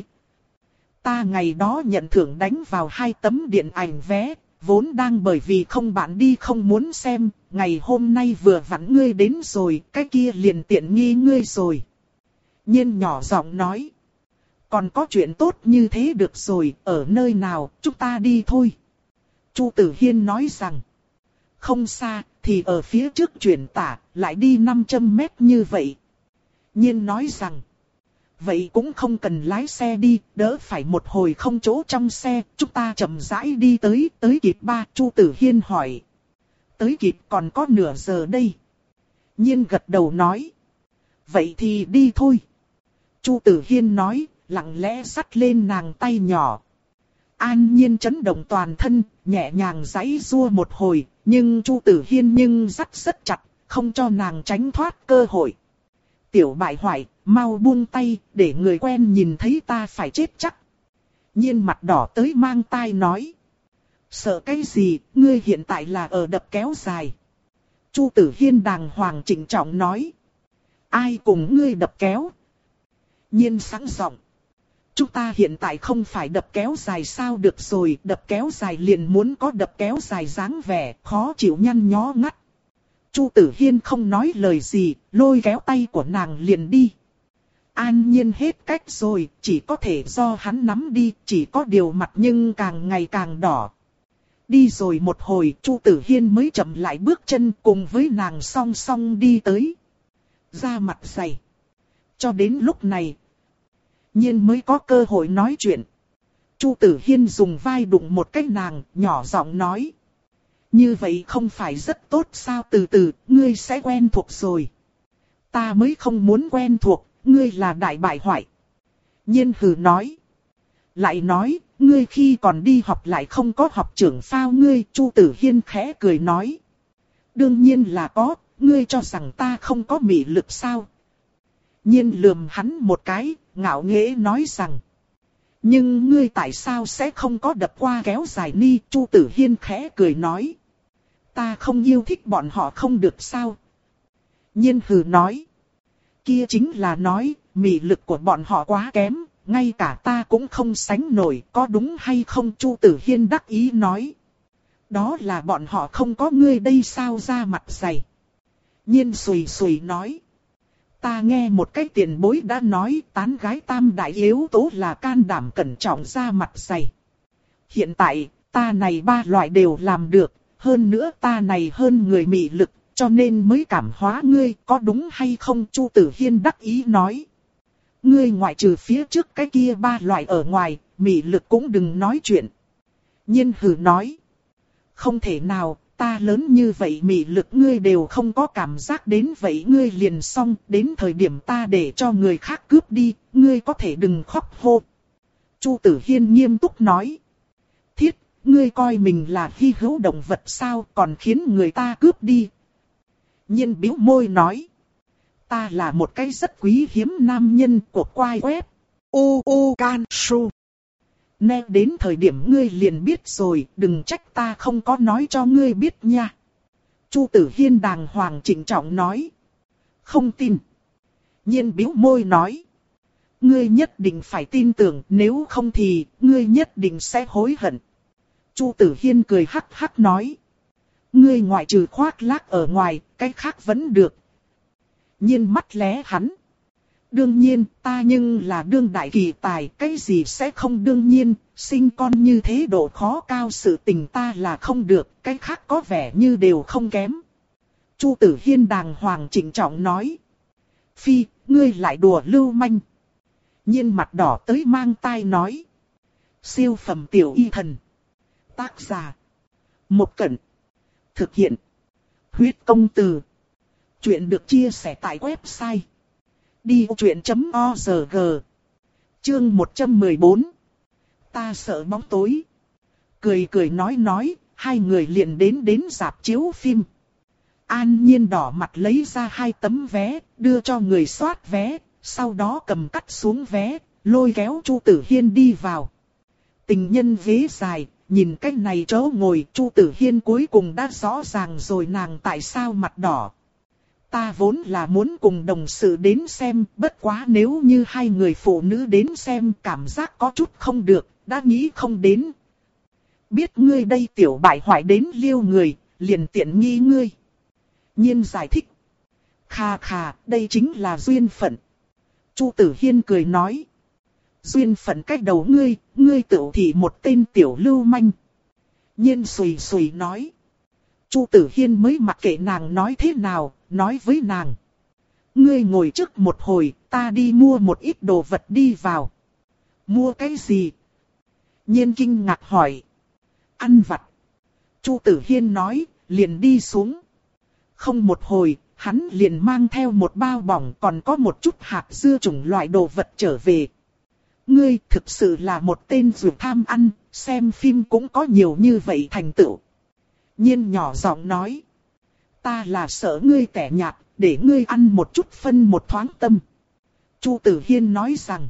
Ta ngày đó nhận thưởng đánh vào hai tấm điện ảnh vé, vốn đang bởi vì không bạn đi không muốn xem, ngày hôm nay vừa vặn ngươi đến rồi, cái kia liền tiện nghi ngươi rồi. Nhiên nhỏ giọng nói. Còn có chuyện tốt như thế được rồi, ở nơi nào, chúng ta đi thôi. Chu Tử Hiên nói rằng, không xa, thì ở phía trước chuyển tả, lại đi năm trăm mét như vậy. Nhiên nói rằng, vậy cũng không cần lái xe đi, đỡ phải một hồi không chỗ trong xe, chúng ta chậm rãi đi tới, tới kịp ba. Chu Tử Hiên hỏi, tới kịp còn có nửa giờ đây. Nhiên gật đầu nói, vậy thì đi thôi. Chu Tử Hiên nói, lặng lẽ dắt lên nàng tay nhỏ. An Nhiên chấn động toàn thân, nhẹ nhàng giãy giụa một hồi, nhưng Chu Tử Hiên nhưng dắt rất chặt, không cho nàng tránh thoát cơ hội. Tiểu bại hoại, mau buông tay, để người quen nhìn thấy ta phải chết chắc. Nhiên mặt đỏ tới mang tai nói. Sợ cái gì, ngươi hiện tại là ở đập kéo dài. Chu Tử Hiên đàng hoàng trịnh trọng nói. Ai cùng ngươi đập kéo? Nhiên sáng giọng. Chúng ta hiện tại không phải đập kéo dài sao được rồi, đập kéo dài liền muốn có đập kéo dài dáng vẻ, khó chịu nhăn nhó ngắt. Chu Tử Hiên không nói lời gì, lôi kéo tay của nàng liền đi. An Nhiên hết cách rồi, chỉ có thể do hắn nắm đi, chỉ có điều mặt nhưng càng ngày càng đỏ. Đi rồi một hồi, Chu Tử Hiên mới chậm lại bước chân cùng với nàng song song đi tới. Ra mặt dày. Cho đến lúc này, Nhiên mới có cơ hội nói chuyện. Chu Tử Hiên dùng vai đụng một cái nàng, nhỏ giọng nói. Như vậy không phải rất tốt sao, từ từ, ngươi sẽ quen thuộc rồi. Ta mới không muốn quen thuộc, ngươi là đại bại hoại. Nhiên hừ nói. Lại nói, ngươi khi còn đi học lại không có học trưởng phao ngươi, Chu Tử Hiên khẽ cười nói. Đương nhiên là có, ngươi cho rằng ta không có mị lực sao. Nhiên lườm hắn một cái, ngạo nghễ nói rằng. Nhưng ngươi tại sao sẽ không có đập qua kéo dài ni? Chu Tử Hiên khẽ cười nói. Ta không yêu thích bọn họ không được sao? Nhiên hừ nói. Kia chính là nói, mị lực của bọn họ quá kém, ngay cả ta cũng không sánh nổi, có đúng hay không? Chu Tử Hiên đắc ý nói. Đó là bọn họ không có ngươi đây sao ra mặt dày. Nhiên sùi sùi nói. Ta nghe một cái tiền bối đã nói tán gái tam đại yếu tố là can đảm cẩn trọng ra mặt dày. Hiện tại, ta này ba loại đều làm được, hơn nữa ta này hơn người mị lực, cho nên mới cảm hóa ngươi, có đúng hay không? Chu Tử Hiên đắc ý nói. Ngươi ngoại trừ phía trước cái kia ba loại ở ngoài, mị lực cũng đừng nói chuyện. Nhiên hừ nói. Không thể nào, ta lớn như vậy mị lực ngươi đều không có cảm giác đến vậy ngươi liền xong, đến thời điểm ta để cho người khác cướp đi, ngươi có thể đừng khóc hô. Chu Tử Hiên nghiêm túc nói. Thiết, ngươi coi mình là hy hữu động vật sao còn khiến người ta cướp đi. Nhiên bĩu môi nói. Ta là một cái rất quý hiếm nam nhân của quai web. U U Can Su. Nè đến thời điểm ngươi liền biết rồi, đừng trách ta không có nói cho ngươi biết nha. Chu Tử Hiên đàng hoàng trịnh trọng nói. Không tin. Nhiên bĩu môi nói. Ngươi nhất định phải tin tưởng, nếu không thì, ngươi nhất định sẽ hối hận. Chu Tử Hiên cười hắc hắc nói. Ngươi ngoại trừ khoác lác ở ngoài, cái khác vẫn được. Nhiên mắt lé hắn. Đương nhiên, ta nhưng là đương đại kỳ tài, cái gì sẽ không đương nhiên, sinh con như thế độ khó cao sự tình ta là không được, cái khác có vẻ như đều không kém. Chu Tử Hiên đàng hoàng trịnh trọng nói. Phi, ngươi lại đùa lưu manh. Nhiên mặt đỏ tới mang tai nói. Siêu phẩm tiểu y thần. Tác giả. Một Cẩn. Thực hiện. Huyết công từ. Chuyện được chia sẻ tại website. đi truyện chấm org. Chương một trăm mười bốn. Ta sợ bóng tối. Cười cười nói nói, hai người liền đến đến rạp chiếu phim. An Nhiên đỏ mặt lấy ra hai tấm vé, đưa cho người soát vé, sau đó cầm cắt xuống vé, lôi kéo Chu Tử Hiên đi vào. Tình nhân ghế dài, nhìn cách này chỗ ngồi, Chu Tử Hiên cuối cùng đã rõ ràng rồi nàng tại sao mặt đỏ. Ta vốn là muốn cùng đồng sự đến xem, bất quá nếu như hai người phụ nữ đến xem cảm giác có chút không được, đã nghĩ không đến. Biết ngươi đây tiểu bại hoại đến liêu người, liền tiện nghi ngươi. Nhiên giải thích. Khà khà, đây chính là duyên phận. Chu Tử Hiên cười nói. Duyên phận cách đầu ngươi, ngươi tự thị một tên tiểu lưu manh. Nhiên sùi sùi nói. Chu Tử Hiên mới mặc kệ nàng nói thế nào, nói với nàng. Ngươi ngồi trước một hồi, ta đi mua một ít đồ vật đi vào. Mua cái gì? Nhiên kinh ngạc hỏi. Ăn vặt. Chu Tử Hiên nói, liền đi xuống. Không một hồi, hắn liền mang theo một bao bỏng còn có một chút hạt dưa chủng loại đồ vật trở về. Ngươi thực sự là một tên dù tham ăn, xem phim cũng có nhiều như vậy thành tựu. Nhiên nhỏ giọng nói. Ta là sợ ngươi tẻ nhạt, để ngươi ăn một chút phân một thoáng tâm. Chu Tử Hiên nói rằng.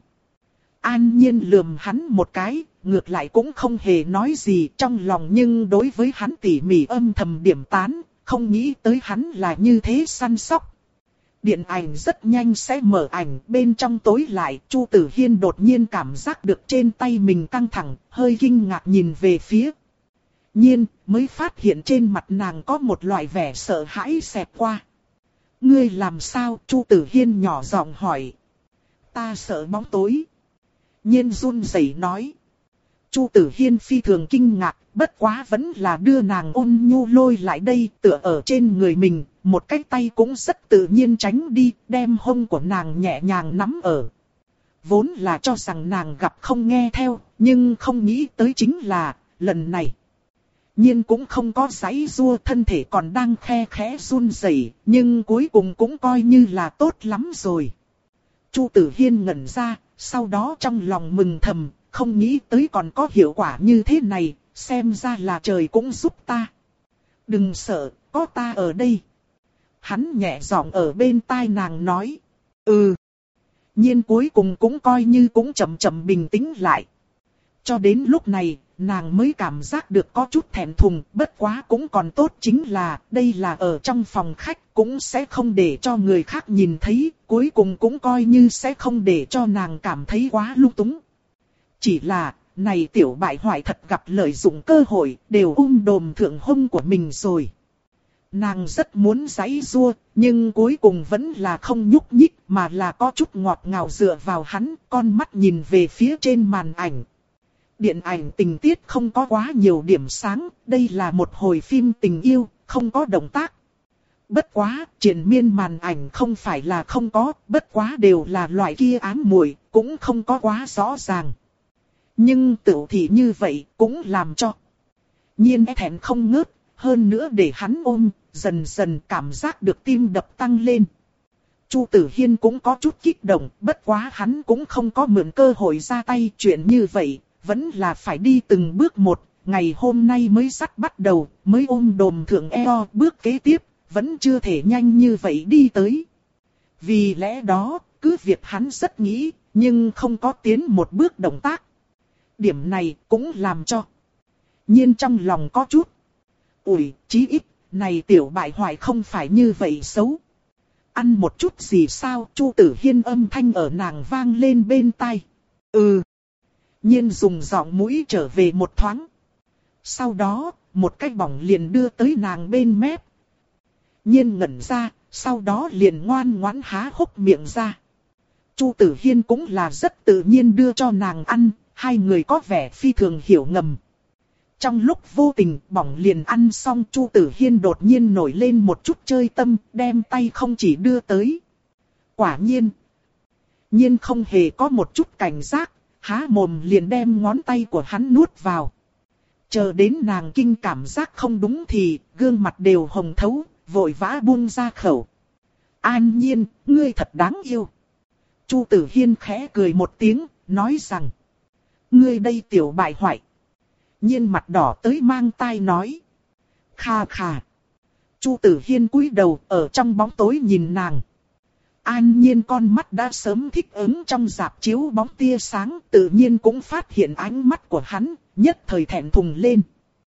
An Nhiên lườm hắn một cái, ngược lại cũng không hề nói gì trong lòng, nhưng đối với hắn tỉ mỉ âm thầm điểm tán, không nghĩ tới hắn là như thế săn sóc. Điện ảnh rất nhanh sẽ mở ảnh, bên trong tối lại, Chu Tử Hiên đột nhiên cảm giác được trên tay mình căng thẳng, hơi kinh ngạc nhìn về phía. Nhiên, mới phát hiện trên mặt nàng có một loại vẻ sợ hãi xẹt qua. Ngươi làm sao? Chu Tử Hiên nhỏ giọng hỏi. Ta sợ bóng tối. Nhiên run rẩy nói. Chu Tử Hiên phi thường kinh ngạc, bất quá vẫn là đưa nàng ôn nhu lôi lại đây, tựa ở trên người mình, một cái tay cũng rất tự nhiên tránh đi, đem hông của nàng nhẹ nhàng nắm ở. Vốn là cho rằng nàng gặp không nghe theo, nhưng không nghĩ tới chính là, lần này. Nhiên cũng không có giãy giụa, thân thể còn đang khe khẽ run rẩy, nhưng cuối cùng cũng coi như là tốt lắm rồi. Chu Tử Hiên ngẩn ra, sau đó trong lòng mừng thầm, không nghĩ tới còn có hiệu quả như thế này, xem ra là trời cũng giúp ta. Đừng sợ, có ta ở đây. Hắn nhẹ giọng ở bên tai nàng nói. Ừ. Nhiên cuối cùng cũng coi như cũng chậm chậm bình tĩnh lại. Cho đến lúc này, nàng mới cảm giác được có chút thẹn thùng, bất quá cũng còn tốt chính là, đây là ở trong phòng khách, cũng sẽ không để cho người khác nhìn thấy, cuối cùng cũng coi như sẽ không để cho nàng cảm thấy quá lung túng. Chỉ là, này tiểu bại hoại thật gặp lợi dụng cơ hội, đều um đồm thượng hông của mình rồi. Nàng rất muốn giãy giụa, nhưng cuối cùng vẫn là không nhúc nhích, mà là có chút ngọt ngào dựa vào hắn, con mắt nhìn về phía trên màn ảnh. Điện ảnh tình tiết không có quá nhiều điểm sáng, đây là một hồi phim tình yêu, không có động tác. Bất quá, triền miên màn ảnh không phải là không có, bất quá đều là loại kia ám muội, cũng không có quá rõ ràng. Nhưng tự thị như vậy, cũng làm cho Nhiên thẹn không ngớt, hơn nữa để hắn ôm, dần dần cảm giác được tim đập tăng lên. Chu Tử Hiên cũng có chút kích động, bất quá hắn cũng không có mượn cơ hội ra tay, chuyện như vậy, vẫn là phải đi từng bước một, ngày hôm nay mới sắp bắt đầu, mới ôm đồm thượng eo, bước kế tiếp, vẫn chưa thể nhanh như vậy đi tới. Vì lẽ đó, cứ việc hắn rất nghĩ, nhưng không có tiến một bước động tác. Điểm này cũng làm cho Nhiên trong lòng có chút ủi, chí ít, này tiểu bại hoại không phải như vậy xấu. Ăn một chút gì sao? Chu Tử Hiên âm thanh ở nàng vang lên bên tai. Ừ. Nhiên dùng giọng mũi trở về một thoáng. Sau đó, một cái bỏng liền đưa tới nàng bên mép. Nhiên ngẩn ra, sau đó liền ngoan ngoãn há hốc miệng ra. Chu Tử Hiên cũng là rất tự nhiên đưa cho nàng ăn, hai người có vẻ phi thường hiểu ngầm. Trong lúc vô tình bỏng liền ăn xong, Chu Tử Hiên đột nhiên nổi lên một chút chơi tâm, đem tay không chỉ đưa tới. Quả nhiên, Nhiên không hề có một chút cảnh giác, há mồm liền đem ngón tay của hắn nuốt vào. Chờ đến nàng kinh cảm giác không đúng thì, gương mặt đều hồng thấu, vội vã buông ra khẩu. An Nhiên, ngươi thật đáng yêu. Chu Tử Hiên khẽ cười một tiếng, nói rằng, ngươi đây tiểu bại hoại. Nhiên mặt đỏ tới mang tai nói, kha kha. Chu Tử Hiên cúi đầu ở trong bóng tối nhìn nàng. An Nhiên con mắt đã sớm thích ứng trong rạp chiếu bóng tia sáng, tự nhiên cũng phát hiện ánh mắt của hắn, nhất thời thẹn thùng lên.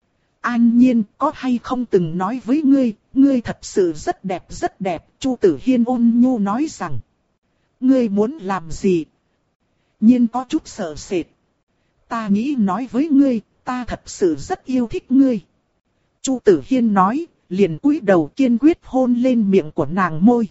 An Nhiên, có hay không từng nói với ngươi, ngươi thật sự rất đẹp rất đẹp. Chu Tử Hiên ôn nhu nói rằng, ngươi muốn làm gì? Nhiên có chút sợ sệt. Ta nghĩ nói với ngươi, ta thật sự rất yêu thích ngươi. Chu Tử Hiên nói, liền cúi đầu kiên quyết hôn lên miệng của nàng môi.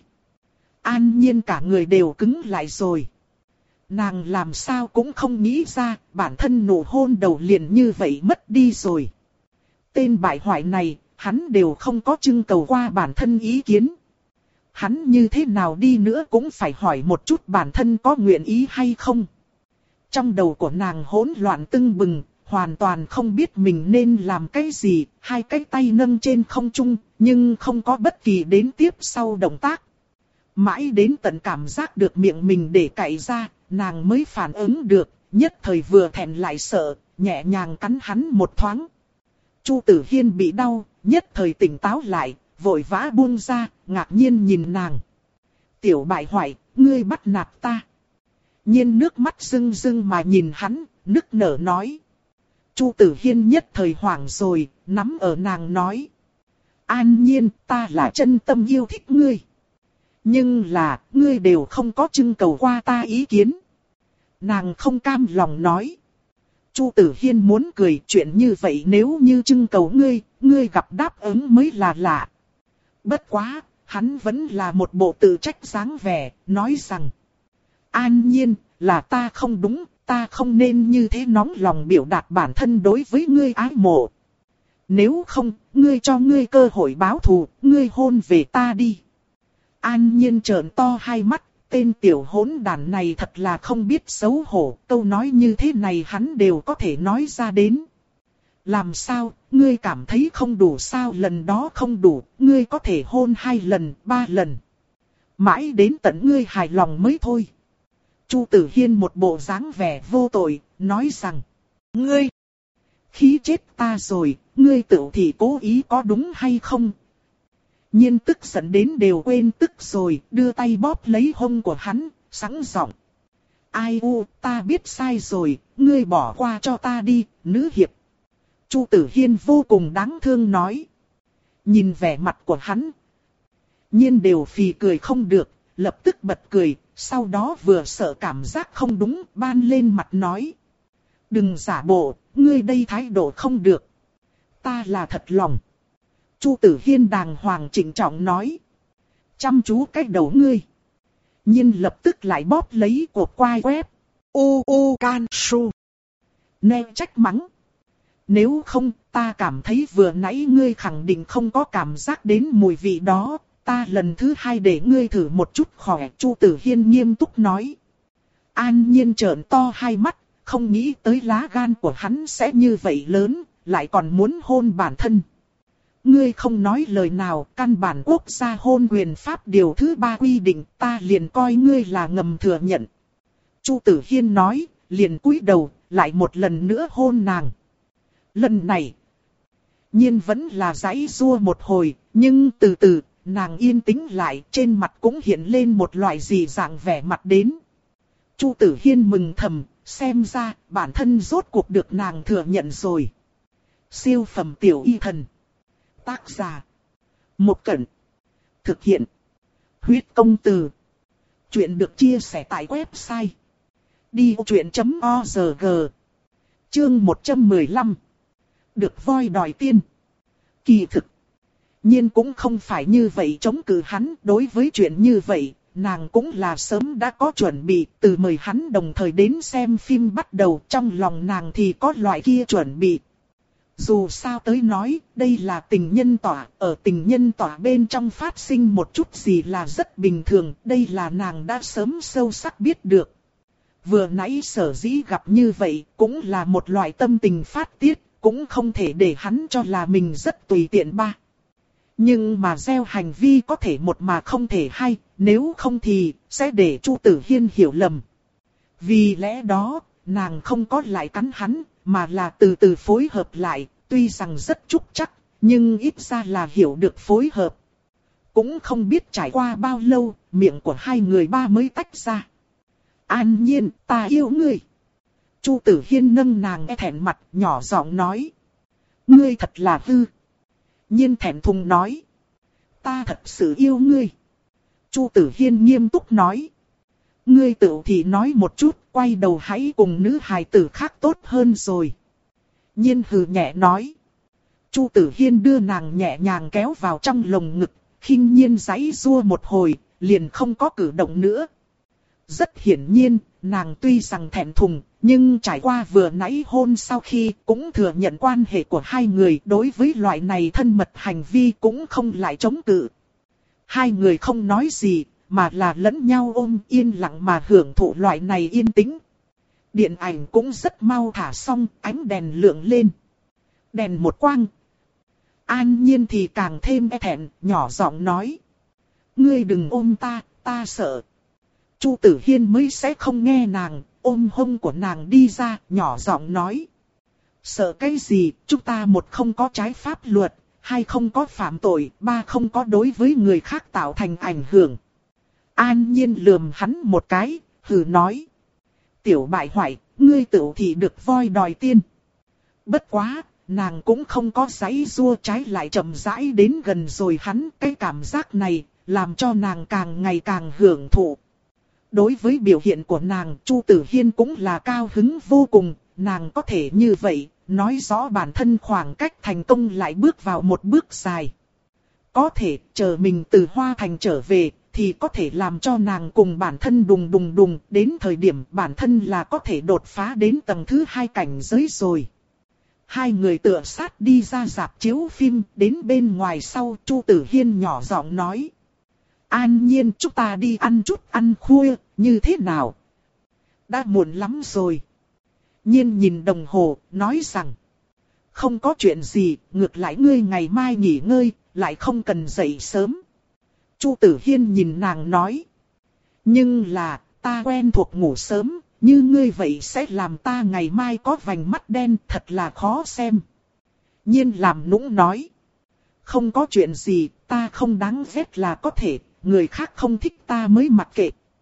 An Nhiên cả người đều cứng lại rồi. Nàng làm sao cũng không nghĩ ra, bản thân nụ hôn đầu liền như vậy mất đi rồi. Tên bại hoại này, hắn đều không có trưng cầu qua bản thân ý kiến. Hắn như thế nào đi nữa cũng phải hỏi một chút bản thân có nguyện ý hay không. Trong đầu của nàng hỗn loạn tưng bừng, hoàn toàn không biết mình nên làm cái gì, hai cái tay nâng trên không trung, nhưng không có bất kỳ đến tiếp sau động tác. Mãi đến tận cảm giác được miệng mình để cạy ra, nàng mới phản ứng được, nhất thời vừa thẹn lại sợ, nhẹ nhàng cắn hắn một thoáng. Chu Tử Hiên bị đau, nhất thời tỉnh táo lại, vội vã buông ra, ngạc nhiên nhìn nàng. Tiểu bại hoại, ngươi bắt nạt ta. Nhiên nước mắt rưng rưng mà nhìn hắn, nức nở nói. Chu Tử Hiên nhất thời hoảng rồi, nắm ở nàng nói. An Nhiên, ta là chân tâm yêu thích ngươi. Nhưng là, ngươi đều không có trưng cầu qua ta ý kiến. Nàng không cam lòng nói. Chu Tử Hiên muốn cười, chuyện như vậy nếu như trưng cầu ngươi, ngươi gặp đáp ứng mới là lạ. Bất quá, hắn vẫn là một bộ tự trách dáng vẻ, nói rằng. An Nhiên, là ta không đúng, ta không nên như thế nóng lòng biểu đạt bản thân đối với ngươi ái mộ. Nếu không, ngươi cho ngươi cơ hội báo thù, ngươi hôn về ta đi. An Nhiên trợn to hai mắt, tên tiểu hỗn đản này thật là không biết xấu hổ, câu nói như thế này hắn đều có thể nói ra đến. Làm sao, ngươi cảm thấy không đủ sao? Lần đó không đủ, ngươi có thể hôn hai lần, ba lần. Mãi đến tận ngươi hài lòng mới thôi. Chu Tử Hiên một bộ dáng vẻ vô tội, nói rằng, ngươi, khí chết ta rồi, ngươi tự thì cố ý có đúng hay không? Nhiên tức giận đến đều quên tức rồi, đưa tay bóp lấy hông của hắn, sẵn giọng. Ai u, ta biết sai rồi, ngươi bỏ qua cho ta đi, nữ hiệp. Chu Tử Hiên vô cùng đáng thương nói. Nhìn vẻ mặt của hắn, Nhiên đều phì cười không được, lập tức bật cười, sau đó vừa sợ cảm giác không đúng, ban lên mặt nói. Đừng giả bộ, ngươi đây thái độ không được. Ta là thật lòng. Chu Tử Hiên đàng hoàng trịnh trọng nói. Chăm chú cái đầu ngươi. Nhiên lập tức lại bóp lấy cột quai quép. Ô ô can su. Nè trách mắng. Nếu không, ta cảm thấy vừa nãy ngươi khẳng định không có cảm giác đến mùi vị đó. Ta lần thứ hai để ngươi thử một chút khỏe. Chu Tử Hiên nghiêm túc nói. An Nhiên trợn to hai mắt, không nghĩ tới lá gan của hắn sẽ như vậy lớn, lại còn muốn hôn bản thân. Ngươi không nói lời nào, căn bản quốc gia hôn quyền pháp điều thứ ba quy định, ta liền coi ngươi là ngầm thừa nhận. Chu Tử Hiên nói, liền cúi đầu, lại một lần nữa hôn nàng. Lần này, Nhiên vẫn là giãy giụa một hồi, nhưng từ từ, nàng yên tĩnh lại, trên mặt cũng hiện lên một loại dị dạng vẻ mặt đến. Chu Tử Hiên mừng thầm, xem ra bản thân rốt cuộc được nàng thừa nhận rồi. Siêu phẩm tiểu y thần. Tác giả. Một Cẩn. Thực hiện. Huyết công từ. Chuyện được chia sẻ tại website. đi ô chuyện chấm org. Chương một trăm mười lăm. Được voi đòi tiên. Kỳ thực. Nhiên cũng không phải như vậy chống cự hắn. Đối với chuyện như vậy, nàng cũng là sớm đã có chuẩn bị. Từ mời hắn đồng thời đến xem phim bắt đầu, trong lòng nàng thì có loại kia chuẩn bị. Dù sao tới nói, đây là tình nhân tỏa, ở tình nhân tỏa bên trong phát sinh một chút gì là rất bình thường, đây là nàng đã sớm sâu sắc biết được. Vừa nãy sở dĩ gặp như vậy, cũng là một loại tâm tình phát tiết, cũng không thể để hắn cho là mình rất tùy tiện ba. Nhưng mà gieo hành vi có thể một mà không thể hai, nếu không thì sẽ để Chu Tử Hiên hiểu lầm. Vì lẽ đó, nàng không có lại cắn hắn, mà là từ từ phối hợp lại, tuy rằng rất trúc chắc, nhưng ít ra là hiểu được phối hợp. Cũng không biết trải qua bao lâu, miệng của hai người ba mới tách ra. An Nhiên, ta yêu ngươi. Chu Tử Hiên nâng nàng e thẹn mặt, nhỏ giọng nói. Ngươi thật là hư. Nhiên thẹn thùng nói. Ta thật sự yêu ngươi. Chu Tử Hiên nghiêm túc nói. Ngươi tự thì nói một chút, quay đầu hãy cùng nữ hài tử khác tốt hơn rồi. Nhiên hừ nhẹ nói. Chu Tử Hiên đưa nàng nhẹ nhàng kéo vào trong lồng ngực, khinh nhiên giãy giụa một hồi, liền không có cử động nữa. Rất hiển nhiên, nàng tuy rằng thẹn thùng, nhưng trải qua vừa nãy hôn sau khi cũng thừa nhận quan hệ của hai người đối với loại này thân mật hành vi cũng không lại chống cự. Hai người không nói gì, mà là lẫn nhau ôm yên lặng mà hưởng thụ loại này yên tĩnh. Điện ảnh cũng rất mau thả xong, ánh đèn lượng lên. Đèn một quang. An Nhiên thì càng thêm e thẹn, nhỏ giọng nói. Ngươi đừng ôm ta, ta sợ. Chu Tử Hiên mới sẽ không nghe nàng, ôm hông của nàng đi ra, nhỏ giọng nói. Sợ cái gì, chúng ta một không có trái pháp luật, hai không có phạm tội, ba không có đối với người khác tạo thành ảnh hưởng. An Nhiên lườm hắn một cái, hừ nói. Tiểu bại hoại, ngươi tự thì được voi đòi tiên. Bất quá, nàng cũng không có giãy giụa, trái lại chậm rãi đến gần rồi hắn. Cái cảm giác này, làm cho nàng càng ngày càng hưởng thụ. Đối với biểu hiện của nàng, Chu Tử Hiên cũng là cao hứng vô cùng. Nàng có thể như vậy, nói rõ bản thân khoảng cách thành công lại bước vào một bước dài. Có thể, chờ mình từ Hoa Thành trở về, thì có thể làm cho nàng cùng bản thân đùng đùng đùng, đến thời điểm bản thân là có thể đột phá đến tầng thứ hai cảnh giới rồi. Hai người tựa sát đi ra rạp chiếu phim, đến bên ngoài sau, Chu Tử Hiên nhỏ giọng nói. An Nhiên, chúng ta đi ăn chút ăn khuya, như thế nào? Đã muộn lắm rồi. Nhiên nhìn đồng hồ, nói rằng. Không có chuyện gì, ngược lại ngươi ngày mai nghỉ ngơi, lại không cần dậy sớm. Chu Tử Hiên nhìn nàng nói. Nhưng là, ta quen thuộc ngủ sớm, như ngươi vậy sẽ làm ta ngày mai có vành mắt đen, thật là khó xem. Nhiên làm nũng nói. Không có chuyện gì, ta không đáng ghét là có thể, người khác không thích ta mới mặc kệ.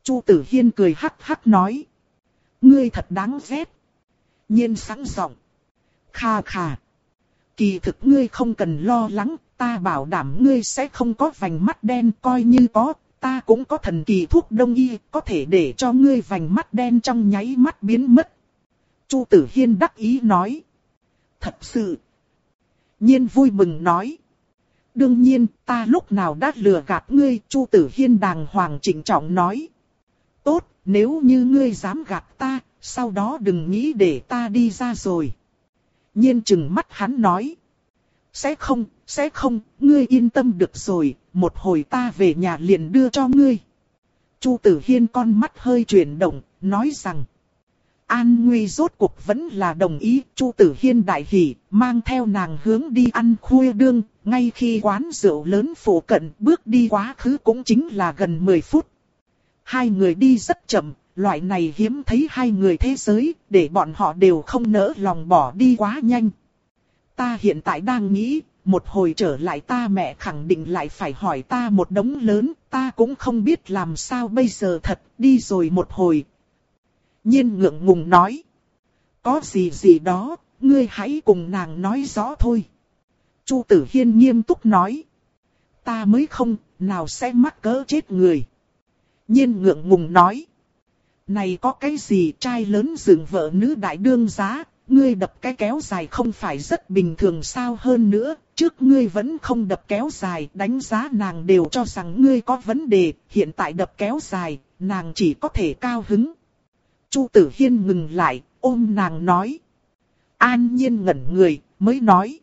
Chu Tử Hiên cười hắc hắc nói. Ngươi thật đáng ghét. Nhiên sẵn giọng. Kha kha. Kỳ thực ngươi không cần lo lắng, ta bảo đảm ngươi sẽ không có vành mắt đen, coi như có, ta cũng có thần kỳ thuốc đông y, có thể để cho ngươi vành mắt đen trong nháy mắt biến mất. Chu Tử Hiên đắc ý nói. Thật sự. Nhiên vui mừng nói. Đương nhiên, ta lúc nào đã lừa gạt ngươi, Chu Tử Hiên đàng hoàng trịnh trọng nói. Tốt, nếu như ngươi dám gạt ta, sau đó đừng nghĩ để ta đi ra rồi. Nhiên trừng mắt hắn nói. Sẽ không, sẽ không, ngươi yên tâm được rồi, một hồi ta về nhà liền đưa cho ngươi. Chu Tử Hiên con mắt hơi chuyển động, nói rằng. An Nguy rốt cuộc vẫn là đồng ý, Chu Tử Hiên đại hỉ, mang theo nàng hướng đi ăn khuya đương, ngay khi quán rượu lớn phụ cận bước đi quá khứ cũng chính là gần mười phút. Hai người đi rất chậm, loại này hiếm thấy hai người thế giới, để bọn họ đều không nỡ lòng bỏ đi quá nhanh. Ta hiện tại đang nghĩ, một hồi trở lại ta mẹ khẳng định lại phải hỏi ta một đống lớn, ta cũng không biết làm sao bây giờ thật, đi rồi một hồi. Nhiên ngượng ngùng nói. Có gì gì đó, ngươi hãy cùng nàng nói rõ thôi. Chu Tử Hiên nghiêm túc nói. Ta mới không, nào sẽ mắc cỡ chết người. Nhiên ngượng ngùng nói. Này có cái gì trai lớn dựng vợ nữ đại đương giá, ngươi đập cái kéo dài không phải rất bình thường sao hơn nữa, trước ngươi vẫn không đập kéo dài, đánh giá nàng đều cho rằng ngươi có vấn đề, hiện tại đập kéo dài, nàng chỉ có thể cao hứng. Chu Tử Hiên ngừng lại, ôm nàng nói. An Nhiên ngẩn người, mới nói.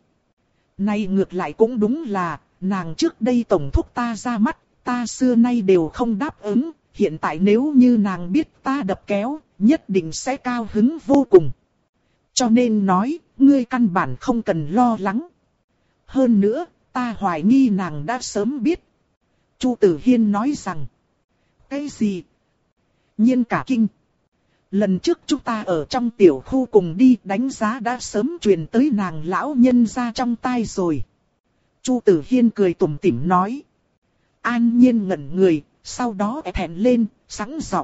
Này ngược lại cũng đúng là, nàng trước đây tổng thúc ta ra mắt, ta xưa nay đều không đáp ứng, hiện tại nếu như nàng biết ta đập kéo, nhất định sẽ cao hứng vô cùng. Cho nên nói, ngươi căn bản không cần lo lắng. Hơn nữa, ta hoài nghi nàng đã sớm biết. Chu Tử Hiên nói rằng. Cái gì? Nhiên cả kinh. Lần trước chúng ta ở trong tiểu khu cùng đi đánh giá đã sớm truyền tới nàng lão nhân ra trong tai rồi. Chu Tử Hiên cười tủm tỉm nói. An Nhiên ngẩn người, sau đó thẹn lên, sẵn giọng.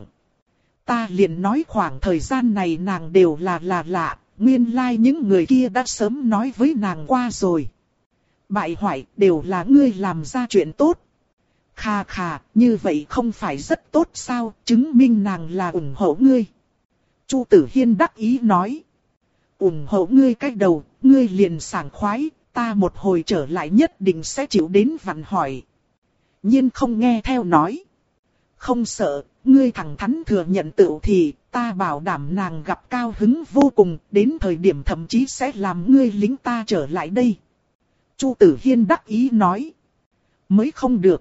Ta liền nói khoảng thời gian này nàng đều là là lạ, nguyên lai like những người kia đã sớm nói với nàng qua rồi. Bại hoại đều là ngươi làm ra chuyện tốt. Khà khà, như vậy không phải rất tốt sao, chứng minh nàng là ủng hộ ngươi. Chu Tử Hiên đắc ý nói. ủng hộ ngươi cách đầu, ngươi liền sảng khoái, ta một hồi trở lại nhất định sẽ chịu đến vặn hỏi. Nhiên không nghe theo nói. Không sợ, ngươi thẳng thắn thừa nhận tự thì, ta bảo đảm nàng gặp cao hứng vô cùng, đến thời điểm thậm chí sẽ làm ngươi lính ta trở lại đây. Chu Tử Hiên đắc ý nói. Mới không được.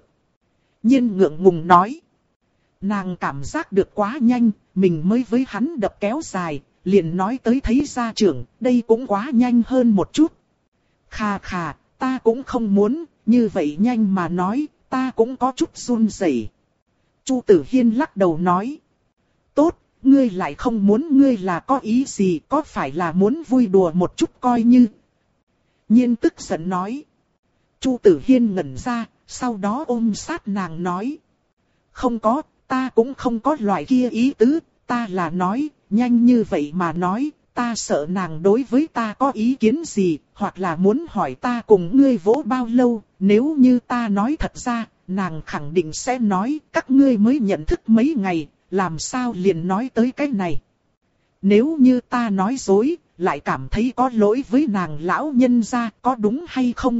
Nhiên ngượng ngùng nói. Nàng cảm giác được quá nhanh, mình mới với hắn đập kéo dài, liền nói tới thấy gia trưởng, đây cũng quá nhanh hơn một chút. Khà khà, ta cũng không muốn, như vậy nhanh mà nói, ta cũng có chút run rẩy. Chu Tử Hiên lắc đầu nói. Tốt, ngươi lại không muốn, ngươi là có ý gì, có phải là muốn vui đùa một chút coi như. Nhiên tức giận nói. Chu Tử Hiên ngẩn ra, sau đó ôm sát nàng nói. Không có, ta cũng không có loại kia ý tứ, ta là nói, nhanh như vậy mà nói, ta sợ nàng đối với ta có ý kiến gì, hoặc là muốn hỏi ta cùng ngươi vỗ bao lâu, nếu như ta nói thật ra, nàng khẳng định sẽ nói, các ngươi mới nhận thức mấy ngày, làm sao liền nói tới cái này. Nếu như ta nói dối, lại cảm thấy có lỗi với nàng lão nhân gia, có đúng hay không?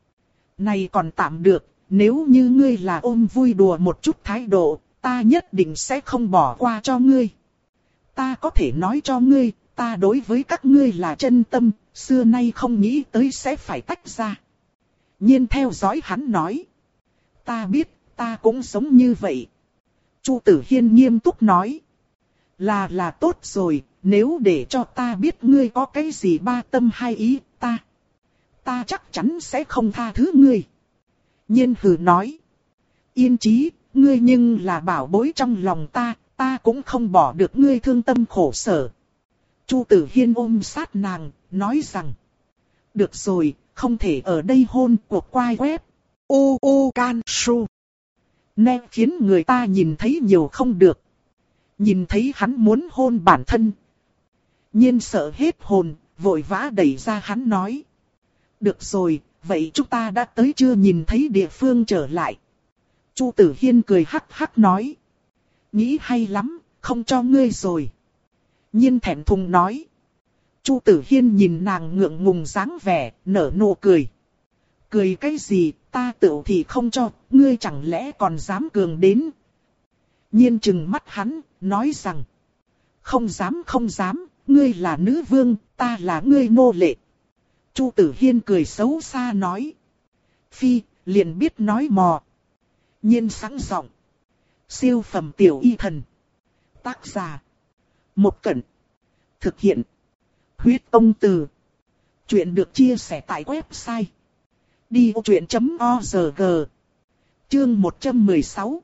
Này còn tạm được, nếu như ngươi là ôm vui đùa một chút thái độ, ta nhất định sẽ không bỏ qua cho ngươi. Ta có thể nói cho ngươi, ta đối với các ngươi là chân tâm, xưa nay không nghĩ tới sẽ phải tách ra. Nhiên theo dõi hắn nói. Ta biết, ta cũng sống như vậy. Chu Tử Hiên nghiêm túc nói. Là là tốt rồi, nếu để cho ta biết ngươi có cái gì ba tâm hai ý, ta. Ta chắc chắn sẽ không tha thứ ngươi. Nhiên hừ nói. Yên chí, ngươi nhưng là bảo bối trong lòng ta, ta cũng không bỏ được ngươi thương tâm khổ sở. Chu Tử Hiên ôm sát nàng, nói rằng. Được rồi, không thể ở đây hôn cuộc quai web. U U Can Su. Nên khiến người ta nhìn thấy nhiều không được. Nhìn thấy hắn muốn hôn bản thân. Nhiên sợ hết hồn, vội vã đẩy ra hắn nói. Được rồi, vậy chúng ta đã tới chưa, nhìn thấy địa phương trở lại. Chu Tử Hiên cười hắc hắc nói. Nghĩ hay lắm, không cho ngươi rồi. Nhiên thẹn thùng nói. Chu Tử Hiên nhìn nàng ngượng ngùng dáng vẻ, nở nụ cười. Cười cái gì, ta tự thì không cho, ngươi chẳng lẽ còn dám cường đến. Nhiên trừng mắt hắn, nói rằng. Không dám không dám, ngươi là nữ vương, ta là ngươi nô lệ. Chu Tử Hiên cười xấu xa nói. Phi, liền biết nói mò. Nhiên sáng giọng. Siêu phẩm tiểu y thần. Tác giả. Một Cẩn. Thực hiện. Huyết Công Từ. Chuyện được chia sẻ tại website. đi ô chuyện chấm org. Chương một trăm mười sáu.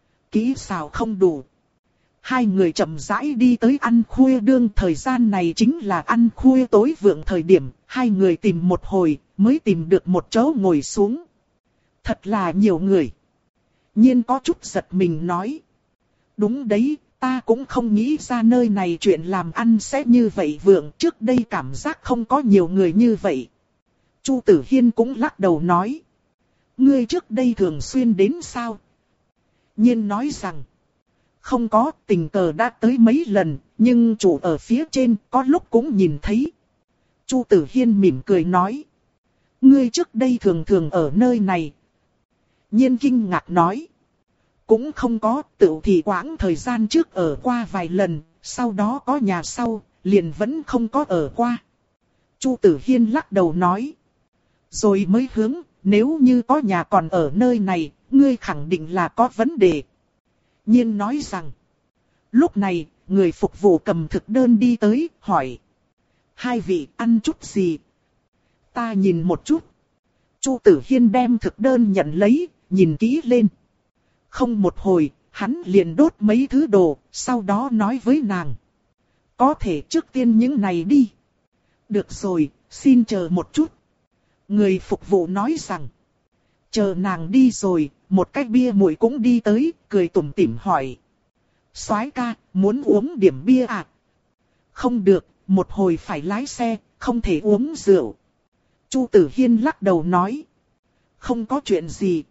Kỹ xảo không đủ. Hai người chậm rãi đi tới ăn khuya đương, thời gian này chính là ăn khuya tối vượng thời điểm. Hai người tìm một hồi mới tìm được một chỗ ngồi xuống. Thật là nhiều người. Nhiên có chút giật mình nói. Đúng đấy, ta cũng không nghĩ ra nơi này chuyện làm ăn sẽ như vậy vượng. Trước đây cảm giác không có nhiều người như vậy. Chu Tử Hiên cũng lắc đầu nói. Ngươi trước đây thường xuyên đến sao? Nhiên nói rằng. Không có, tình cờ đã tới mấy lần, nhưng chủ ở phía trên có lúc cũng nhìn thấy. Chu Tử Hiên mỉm cười nói. Ngươi trước đây thường thường ở nơi này. Nhiên kinh ngạc nói. Cũng không có, tự thì quãng thời gian trước ở qua vài lần, sau đó có nhà sau, liền vẫn không có ở qua. Chu Tử Hiên lắc đầu nói. Rồi mới hướng, nếu như có nhà còn ở nơi này, ngươi khẳng định là có vấn đề. Nhiên nói rằng. Lúc này, người phục vụ cầm thực đơn đi tới, hỏi. Hai vị ăn chút gì? Ta nhìn một chút. Chu Tử Hiên đem thực đơn nhận lấy, nhìn kỹ lên. Không một hồi, hắn liền đốt mấy thứ đồ, sau đó nói với nàng. Có thể trước tiên những này đi. Được rồi, xin chờ một chút. Người phục vụ nói rằng. Chờ nàng đi rồi, một cái bia muội cũng đi tới, cười tủm tỉm hỏi. Soái ca, muốn uống điểm bia à? Không được, một hồi phải lái xe, không thể uống rượu. Chu Tử Hiên lắc đầu nói. Không có chuyện gì.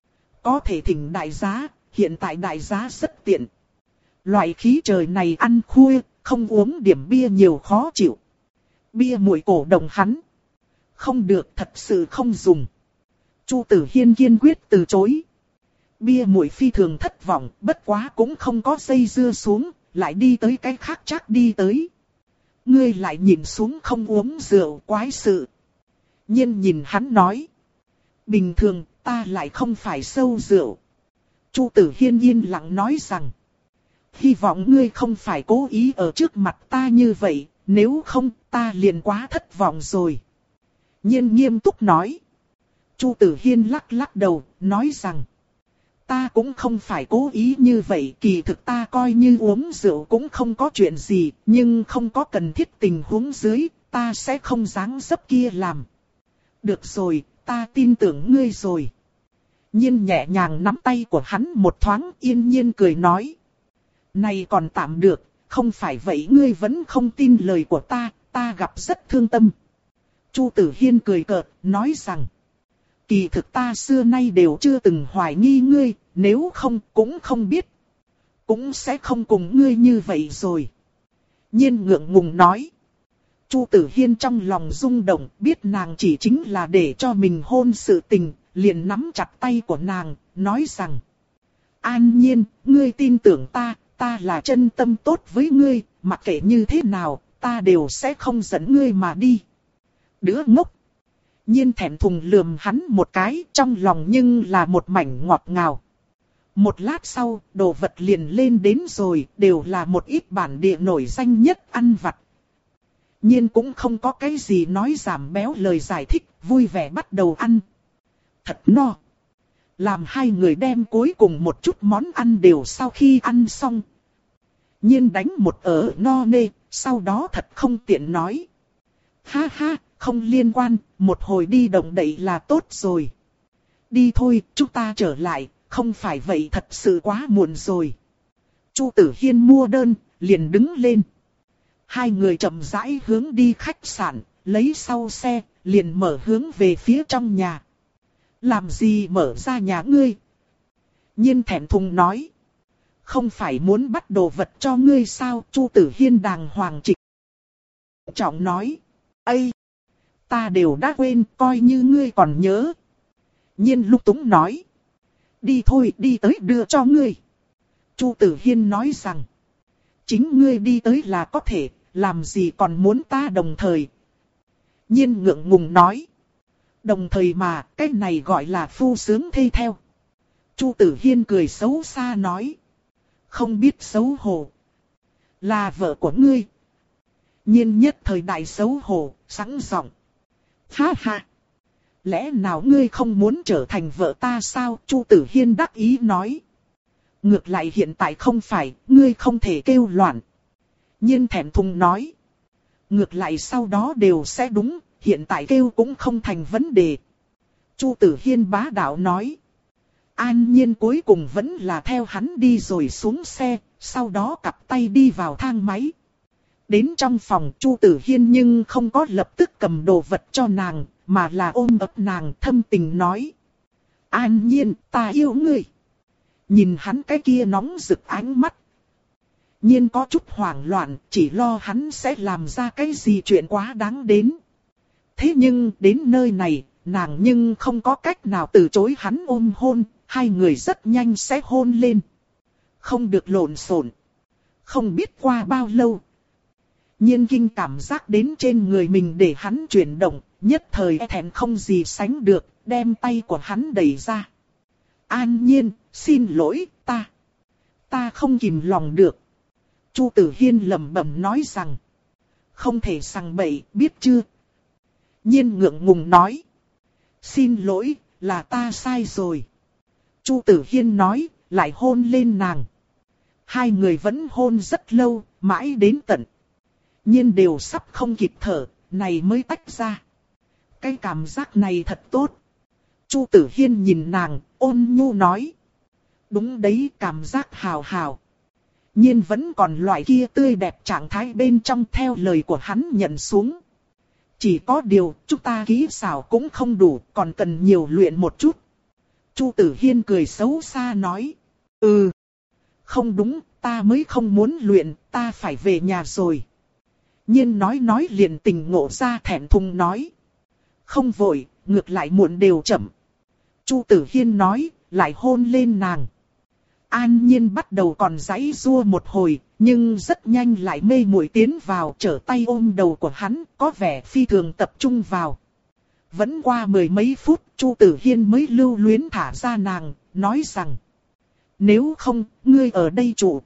Có thể thỉnh đại giá, hiện tại đại giá rất tiện. Loại khí trời này ăn khuya, không uống điểm bia nhiều khó chịu. Bia muội cổ động hắn. Không được, thật sự không dùng. Chu Tử Hiên kiên quyết từ chối. Bia muội phi thường thất vọng, bất quá cũng không có dây dưa xuống, lại đi tới cái khác chắc đi tới. Ngươi lại nhìn xuống không uống rượu, quái sự. Nhiên nhìn hắn nói. Bình thường, ta lại không phải sâu rượu. Chu Tử Hiên yên lặng nói rằng. Hy vọng ngươi không phải cố ý ở trước mặt ta như vậy, nếu không ta liền quá thất vọng rồi. Nhiên nghiêm túc nói. Chu Tử Hiên lắc lắc đầu, nói rằng. Ta cũng không phải cố ý như vậy, kỳ thực ta coi như uống rượu cũng không có chuyện gì, nhưng không có cần thiết tình huống dưới, ta sẽ không dáng dấp kia làm. Được rồi, ta tin tưởng ngươi rồi. Nhiên nhẹ nhàng nắm tay của hắn một thoáng, yên nhiên cười nói. Này còn tạm được, không phải vậy ngươi vẫn không tin lời của ta, ta gặp rất thương tâm. Chu Tử Hiên cười cợt, nói rằng. Kỳ thực ta xưa nay đều chưa từng hoài nghi ngươi, nếu không cũng không biết. Cũng sẽ không cùng ngươi như vậy rồi. Nhiên ngượng ngùng nói. Chu Tử Hiên trong lòng rung động, biết nàng chỉ chính là để cho mình hôn sự tình, liền nắm chặt tay của nàng, nói rằng. An Nhiên, ngươi tin tưởng ta, ta là chân tâm tốt với ngươi, mặc kệ như thế nào, ta đều sẽ không dẫn ngươi mà đi. Đứa ngốc. Nhiên thẹn thùng lườm hắn một cái, trong lòng nhưng là một mảnh ngọt ngào. Một lát sau, đồ vật liền lên đến rồi, đều là một ít bản địa nổi danh nhất ăn vặt. Nhiên cũng không có cái gì nói giảm béo lời giải thích, vui vẻ bắt đầu ăn. Thật no. Làm hai người đem cuối cùng một chút món ăn đều sau khi ăn xong. Nhiên đánh một ớ no nê, sau đó thật không tiện nói. Ha ha, không liên quan, một hồi đi động đậy là tốt rồi. Đi thôi, chúng ta trở lại, không phải vậy thật sự quá muộn rồi. Chu Tử Hiên mua đơn, liền đứng lên. Hai người chậm rãi hướng đi khách sạn, lấy sau xe, liền mở hướng về phía trong nhà. Làm gì mở ra nhà ngươi? Nhiên thẹn thùng nói. Không phải muốn bắt đồ vật cho ngươi sao? Chu Tử Hiên đàng hoàng trịnh trọng nói. Ây! Ta đều đã quên, coi như ngươi còn nhớ. Nhiên lúc túng nói. Đi thôi, đi tới đưa cho ngươi. Chu Tử Hiên nói rằng. Chính ngươi đi tới là có thể, làm gì còn muốn ta đồng thời. Nhiên ngượng ngùng nói. Đồng thời mà, cái này gọi là phu sướng thê theo. Chu Tử Hiên cười xấu xa nói. Không biết xấu hổ. Là vợ của ngươi. Nhiên nhất thời đại xấu hổ, sẵn giọng. Ha ha. Lẽ nào ngươi không muốn trở thành vợ ta sao? Chu Tử Hiên đắc ý nói. Ngược lại hiện tại không phải, ngươi không thể kêu loạn. Nhiên thẹn thùng nói. Ngược lại sau đó đều sẽ đúng, hiện tại kêu cũng không thành vấn đề. Chu Tử Hiên bá đạo nói. An Nhiên cuối cùng vẫn là theo hắn đi rồi xuống xe, sau đó cặp tay đi vào thang máy. Đến trong phòng Chu Tử Hiên nhưng không có lập tức cầm đồ vật cho nàng, mà là ôm ấp nàng thâm tình nói. An Nhiên, ta yêu ngươi. Nhìn hắn cái kia nóng rực ánh mắt. Nhiên có chút hoảng loạn, chỉ lo hắn sẽ làm ra cái gì chuyện quá đáng đến. Thế nhưng đến nơi này, nàng nhưng không có cách nào từ chối hắn ôm hôn, hai người rất nhanh sẽ hôn lên. Không được lộn xộn. Không biết qua bao lâu. Nhiên kinh cảm giác đến trên người mình để hắn chuyển động, nhất thời e thẹn không gì sánh được, đem tay của hắn đẩy ra. An Nhiên, xin lỗi, ta. Ta không kìm lòng được. Chu Tử Hiên lẩm bẩm nói rằng. Không thể sằng bậy, biết chưa? Nhiên ngượng ngùng nói. Xin lỗi, là ta sai rồi. Chu Tử Hiên nói, lại hôn lên nàng. Hai người vẫn hôn rất lâu, mãi đến tận. Nhiên đều sắp không kịp thở, này mới tách ra. Cái cảm giác này thật tốt. Chu Tử Hiên nhìn nàng, ôn nhu nói. Đúng đấy, cảm giác hào hào. Nhiên vẫn còn loại kia tươi đẹp trạng thái bên trong theo lời của hắn nhận xuống. Chỉ có điều, chúng ta kỹ xảo cũng không đủ, còn cần nhiều luyện một chút. Chu Tử Hiên cười xấu xa nói. Ừ. Không đúng, ta mới không muốn luyện, ta phải về nhà rồi. Nhiên nói nói liền tình ngộ ra thẹn thùng nói. Không vội, ngược lại muộn đều chậm. Chu Tử Hiên nói, lại hôn lên nàng. An Nhiên bắt đầu còn giãy giụa một hồi, nhưng rất nhanh lại mê muội tiến vào, trở tay ôm đầu của hắn, có vẻ phi thường tập trung vào. Vẫn qua mười mấy phút, Chu Tử Hiên mới lưu luyến thả ra nàng, nói rằng. Nếu không, ngươi ở đây trụ.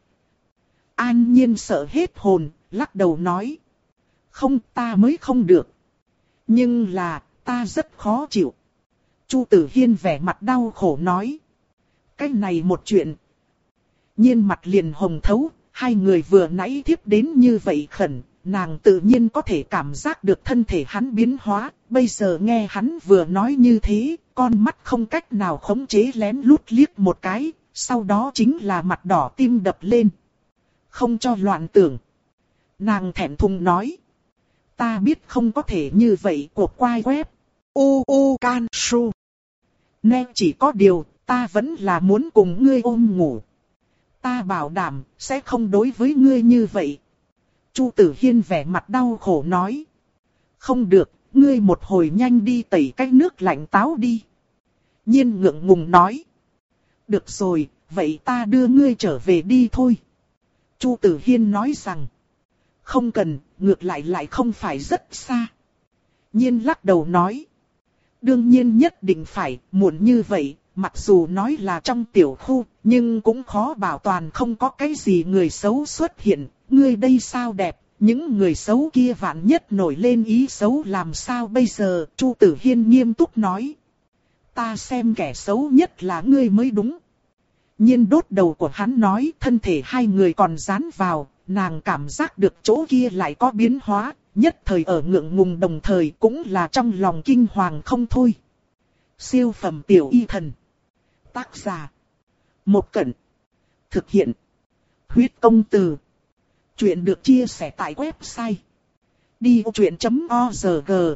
An Nhiên sợ hết hồn, lắc đầu nói. Không, ta mới không được. Nhưng là, ta rất khó chịu. Chu Tử Hiên vẻ mặt đau khổ nói. Cái này một chuyện. Nhiên mặt liền hồng thấu, hai người vừa nãy thiếp đến như vậy khẩn, nàng tự nhiên có thể cảm giác được thân thể hắn biến hóa, bây giờ nghe hắn vừa nói như thế, con mắt không cách nào khống chế lén lút liếc một cái, sau đó chính là mặt đỏ tim đập lên. Không cho loạn tưởng. Nàng thẹn thùng nói. Ta biết không có thể như vậy của quai web. U U Can Su. Nên chỉ có điều, ta vẫn là muốn cùng ngươi ôm ngủ. Ta bảo đảm, sẽ không đối với ngươi như vậy. Chu Tử Hiên vẻ mặt đau khổ nói. Không được, ngươi một hồi nhanh đi tẩy cái nước lạnh táo đi. Nhiên ngượng ngùng nói. Được rồi, vậy ta đưa ngươi trở về đi thôi. Chu Tử Hiên nói rằng. Không cần, ngược lại lại không phải rất xa. Nhiên lắc đầu nói. Đương nhiên nhất định phải, muộn như vậy, mặc dù nói là trong tiểu khu, nhưng cũng khó bảo toàn không có cái gì người xấu xuất hiện. Ngươi đây sao đẹp, những người xấu kia vạn nhất nổi lên ý xấu làm sao bây giờ? Chu Tử Hiên nghiêm túc nói. Ta xem kẻ xấu nhất là ngươi mới đúng. Nhiên đốt đầu của hắn nói, thân thể hai người còn dán vào, nàng cảm giác được chỗ kia lại có biến hóa, nhất thời ở ngượng ngùng đồng thời cũng là trong lòng kinh hoàng không thôi. Siêu phẩm tiểu y thần. Tác giả. Một cận. Thực hiện. Huyết công từ. Chuyện được chia sẻ tại website đi vô chuyện chấm org.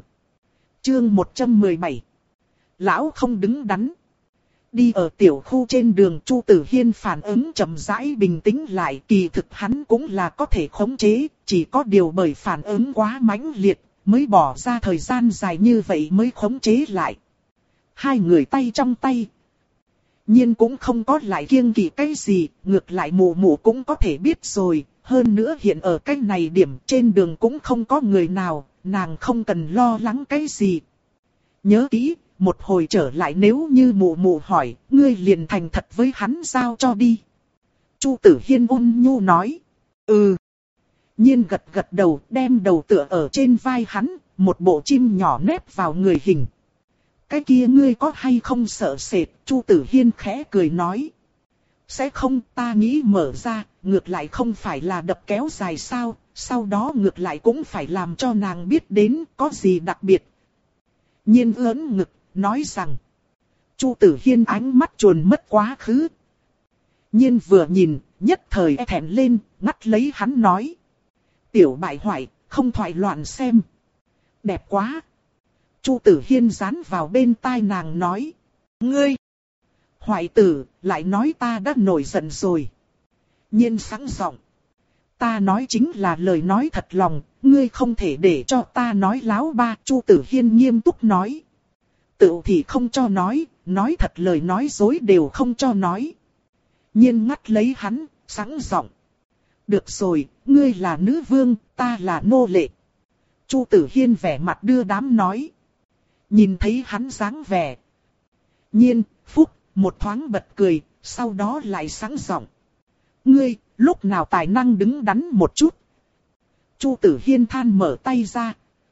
Chương một trăm mười bảy. Lão không đứng đắn. Đi ở tiểu khu trên đường, Chu Tử Hiên phản ứng chậm rãi bình tĩnh lại, kỳ thực hắn cũng là có thể khống chế, chỉ có điều bởi phản ứng quá mãnh liệt, mới bỏ ra thời gian dài như vậy mới khống chế lại. Hai người tay trong tay. Nhưng cũng không có lại kiêng kỵ cái gì, ngược lại mụ mụ cũng có thể biết rồi, hơn nữa hiện ở cái này điểm trên đường cũng không có người nào, nàng không cần lo lắng cái gì. Nhớ kỹ, một hồi trở lại nếu như mụ mụ hỏi, ngươi liền thành thật với hắn giao cho đi. Chu Tử Hiên ôn nhu nói. Ừ. Nhiên gật gật đầu, đem đầu tựa ở trên vai hắn, một bộ chim nhỏ nép vào người hình. Cái kia ngươi có hay không sợ sệt? Chu Tử Hiên khẽ cười nói. Sẽ không, ta nghĩ mở ra, ngược lại không phải là đập kéo dài sao, sau đó ngược lại cũng phải làm cho nàng biết đến có gì đặc biệt. Nhiên ớn ngực, nói rằng. Chu Tử Hiên ánh mắt chuồn mất quá khứ. Nhiên vừa nhìn, nhất thời e thẹn lên, ngắt lấy hắn nói. Tiểu bại hoại, không thoại loạn xem. Đẹp quá. Chu Tử Hiên dán vào bên tai nàng nói. Ngươi! Hoại tử, lại nói ta đã nổi giận rồi. Nhiên sáng giọng. Ta nói chính là lời nói thật lòng, ngươi không thể để cho ta nói láo ba. Chu Tử Hiên nghiêm túc nói. Tự thì không cho nói, nói thật lời nói dối đều không cho nói. Nhiên ngắt lấy hắn, sáng giọng. Được rồi, ngươi là nữ vương, ta là nô lệ. Chu Tử Hiên vẻ mặt đưa đám nói. Nhìn thấy hắn dáng vẻ. Nhiên, phúc, một thoáng bật cười, sau đó lại sáng giọng. Ngươi, lúc nào tài năng đứng đắn một chút. Chu Tử Hiên than mở tay ra.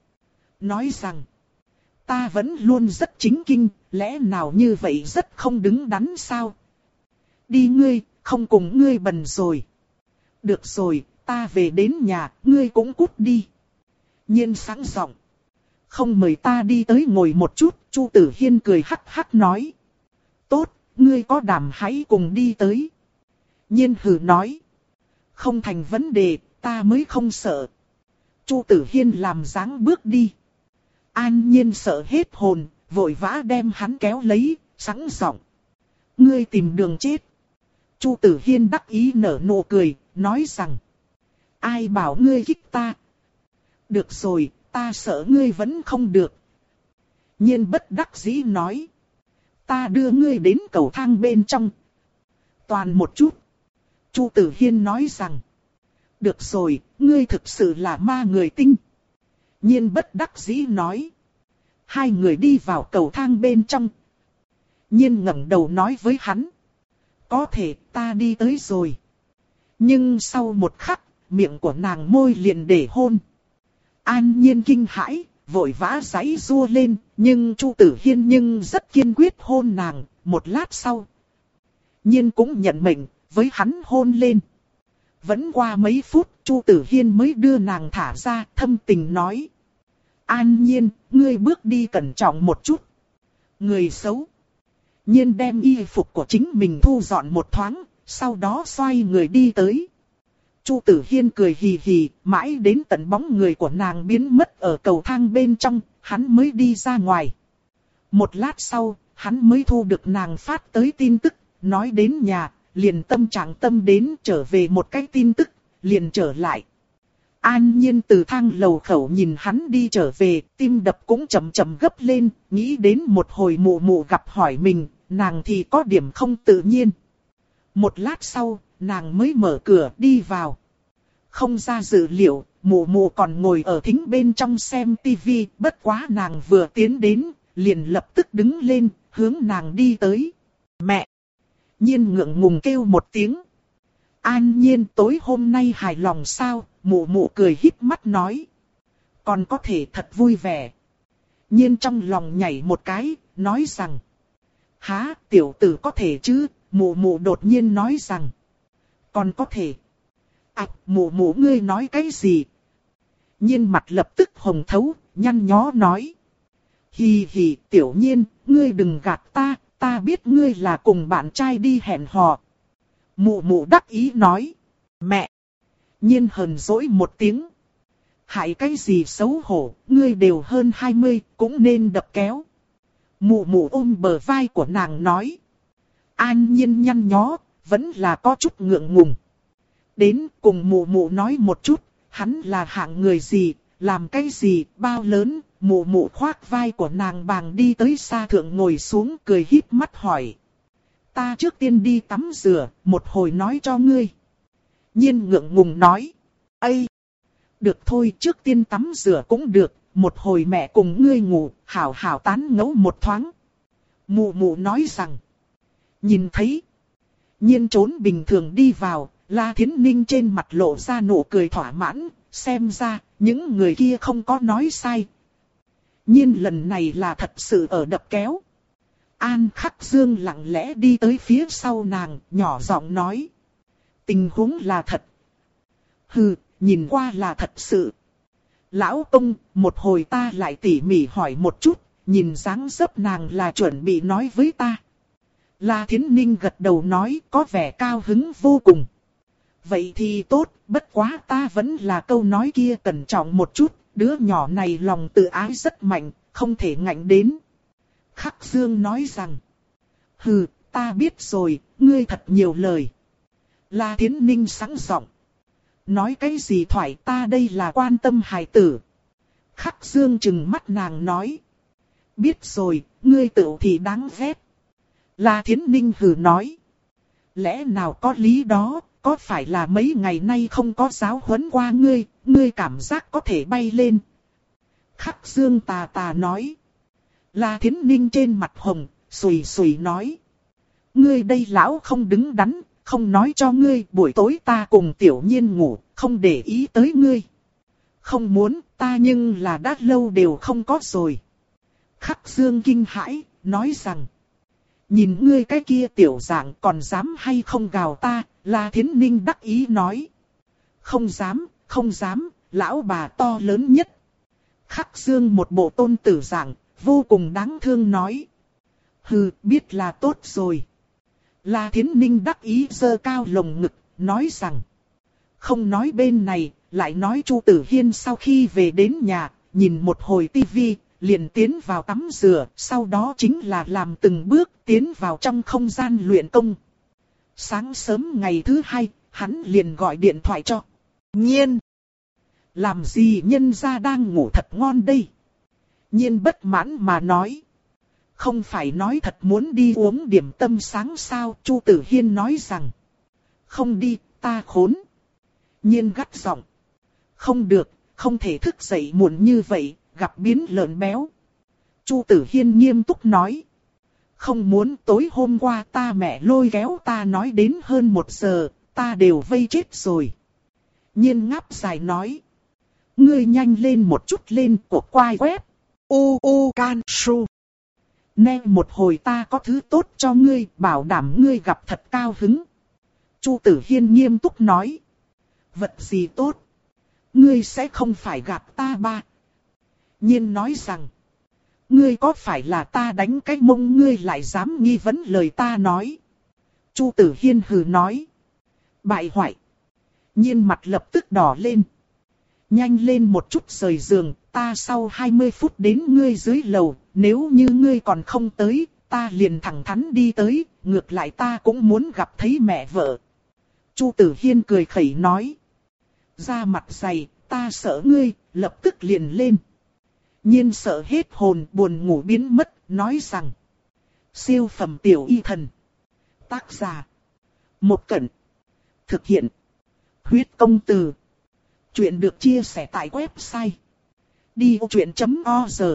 Nói rằng. Ta vẫn luôn rất chính kinh, lẽ nào như vậy rất không đứng đắn sao? Đi ngươi, không cùng ngươi bần rồi. Được rồi, ta về đến nhà, ngươi cũng cút đi. Nhiên sáng giọng. Không mời ta đi tới ngồi một chút, Chu Tử Hiên cười hắc hắc nói. Tốt, ngươi có đảm hãy cùng đi tới. Nhiên hừ nói. Không thành vấn đề, ta mới không sợ. Chu Tử Hiên làm dáng bước đi. An Nhiên sợ hết hồn, vội vã đem hắn kéo lấy, sẵn giọng. Ngươi tìm đường chết. Chu Tử Hiên đắc ý nở nụ cười, nói rằng. Ai bảo ngươi kích ta? Được rồi, ta sợ ngươi vẫn không được. Nhiên bất đắc dĩ nói. Ta đưa ngươi đến cầu thang bên trong. Toàn một chút. Chu Tử Hiên nói rằng. Được rồi, ngươi thực sự là ma người tinh. Nhiên bất đắc dĩ nói. Hai người đi vào cầu thang bên trong. Nhiên ngẩng đầu nói với hắn. Có thể ta đi tới rồi. Nhưng sau một khắc, miệng của nàng môi liền để hôn. An Nhiên kinh hãi, vội vã giãy giụa lên, nhưng Chu Tử Hiên nhưng rất kiên quyết hôn nàng, một lát sau. Nhiên cũng nhận mệnh, với hắn hôn lên. Vẫn qua mấy phút, Chu Tử Hiên mới đưa nàng thả ra, thâm tình nói. An Nhiên, ngươi bước đi cẩn trọng một chút. Người xấu. Nhiên đem y phục của chính mình thu dọn một thoáng, sau đó xoay người đi tới. Chu Tử Hiên cười hì hì, mãi đến tận bóng người của nàng biến mất ở cầu thang bên trong, hắn mới đi ra ngoài. Một lát sau, hắn mới thu được nàng phát tới tin tức, nói đến nhà, liền tâm trạng tâm đến trở về một cái tin tức, liền trở lại. An Nhiên từ thang lầu khẩu nhìn hắn đi trở về, tim đập cũng chậm chậm gấp lên, nghĩ đến một hồi mụ mụ gặp hỏi mình, nàng thì có điểm không tự nhiên. Một lát sau, nàng mới mở cửa đi vào. Không ra dự liệu, mụ mụ còn ngồi ở thính bên trong xem tivi, bất quá nàng vừa tiến đến, liền lập tức đứng lên, hướng nàng đi tới. Mẹ! Nhiên ngượng ngùng kêu một tiếng. An Nhiên tối hôm nay hài lòng sao? Mụ mụ cười híp mắt nói. Còn có thể thật vui vẻ. Nhiên trong lòng nhảy một cái, nói rằng. Há, tiểu tử có thể chứ? Mụ mụ đột nhiên nói rằng. Còn có thể. À, mụ mụ ngươi nói cái gì? Nhiên mặt lập tức hồng thấu, nhăn nhó nói. Hì hì, tiểu Nhiên, ngươi đừng gạt ta, ta biết ngươi là cùng bạn trai đi hẹn hò. Mụ mụ đắc ý nói. Mẹ! Nhiên hờn dỗi một tiếng. Hại cái gì xấu hổ, ngươi đều hơn hai mươi, cũng nên đập kéo. Mụ mụ ôm bờ vai của nàng nói. An Nhiên nhăn nhó, vẫn là có chút ngượng ngùng. Đến cùng mụ mụ nói một chút, hắn là hạng người gì, làm cái gì, bao lớn. Mụ mụ khoác vai của nàng bàng đi tới xa thượng ngồi xuống cười híp mắt hỏi. Ta trước tiên đi tắm rửa, một hồi nói cho ngươi. Nhiên ngượng ngùng nói. Ây! Được thôi, trước tiên tắm rửa cũng được, một hồi mẹ cùng ngươi ngủ, hảo hảo tán ngẫu một thoáng. Mụ mụ nói rằng. Nhìn thấy. Nhiên trốn bình thường đi vào, La Thiến Ninh trên mặt lộ ra nụ cười thỏa mãn, xem ra, những người kia không có nói sai. Nhiên lần này là thật sự ở đập kéo. An Khắc Dương lặng lẽ đi tới phía sau nàng, nhỏ giọng nói. Tình huống là thật. Hừ, nhìn qua là thật sự. Lão Tông, một hồi ta lại tỉ mỉ hỏi một chút, nhìn dáng dấp nàng là chuẩn bị nói với ta. La Thiến Ninh gật đầu nói có vẻ cao hứng vô cùng. Vậy thì tốt, bất quá ta vẫn là câu nói kia cẩn trọng một chút, đứa nhỏ này lòng tự ái rất mạnh, không thể ngạnh đến. Khắc Dương nói rằng, hừ, ta biết rồi, ngươi thật nhiều lời. La Thiến Ninh sẵn giọng. Nói cái gì thoại ta đây là quan tâm hài tử. Khắc Dương trừng mắt nàng nói. Biết rồi, ngươi tự thì đáng ghét. La Thiến Ninh hừ nói. Lẽ nào có lý đó, có phải là mấy ngày nay không có giáo huấn qua ngươi, ngươi cảm giác có thể bay lên. Khắc Dương tà tà nói. La Thiến Ninh trên mặt hồng, sùi sùi nói. Ngươi đây lão không đứng đắn, không nói cho ngươi buổi tối ta cùng Tiểu Nhiên ngủ, không để ý tới ngươi. Không muốn ta nhưng là đã lâu đều không có rồi. Khắc Dương kinh hãi, nói rằng. Nhìn ngươi cái kia tiểu dạng còn dám hay không gào ta, La Thiến Ninh đắc ý nói. Không dám, không dám, lão bà to lớn nhất. Khắc Dương một bộ tôn tử dạng, vô cùng đáng thương nói. Hừ, biết là tốt rồi. La Thiến Ninh đắc ý giơ cao lồng ngực, nói rằng. Không nói bên này, lại nói Chu Tử Hiên sau khi về đến nhà, nhìn một hồi tivi, liền tiến vào tắm rửa, sau đó chính là làm từng bước tiến vào trong không gian luyện công. Sáng sớm ngày thứ hai, hắn liền gọi điện thoại cho Nhiên. Làm gì nhân gia đang ngủ thật ngon đây. Nhiên bất mãn mà nói. Không phải nói thật muốn đi uống điểm tâm sáng sao, Chu Tử Hiên nói rằng. Không đi, ta khốn. Nhiên gắt giọng. Không được, không thể thức dậy muộn như vậy, gặp biến lợn béo. Chu Tử Hiên nghiêm túc nói. Không muốn, tối hôm qua ta mẹ lôi kéo ta nói đến hơn một giờ, ta đều vây chết rồi. Nhiên ngáp dài nói. Ngươi nhanh lên một chút lên của quai web. U U Can Su. Nè một hồi ta có thứ tốt cho ngươi, bảo đảm ngươi gặp thật cao hứng. Chu Tử Hiên nghiêm túc nói. Vật gì tốt? Ngươi sẽ không phải gặp ta ba. Nhiên nói rằng. Ngươi có phải là ta đánh cái mông ngươi lại dám nghi vấn lời ta nói? Chu Tử Hiên hừ nói. Bại hoại. Nhiên mặt lập tức đỏ lên. Nhanh lên một chút rời giường, ta sau hai mươi phút đến ngươi dưới lầu, nếu như ngươi còn không tới, ta liền thẳng thắn đi tới, ngược lại ta cũng muốn gặp thấy mẹ vợ. Chu Tử Hiên cười khẩy nói. Ra mặt dày, ta sợ ngươi, lập tức liền lên. Nhiên sợ hết hồn buồn ngủ biến mất, nói rằng. Siêu phẩm tiểu y thần. Tác giả. Một Cẩn. Thực hiện. Huyết công từ. Chuyện được chia sẻ tại website. đi ô chuyện chấm org.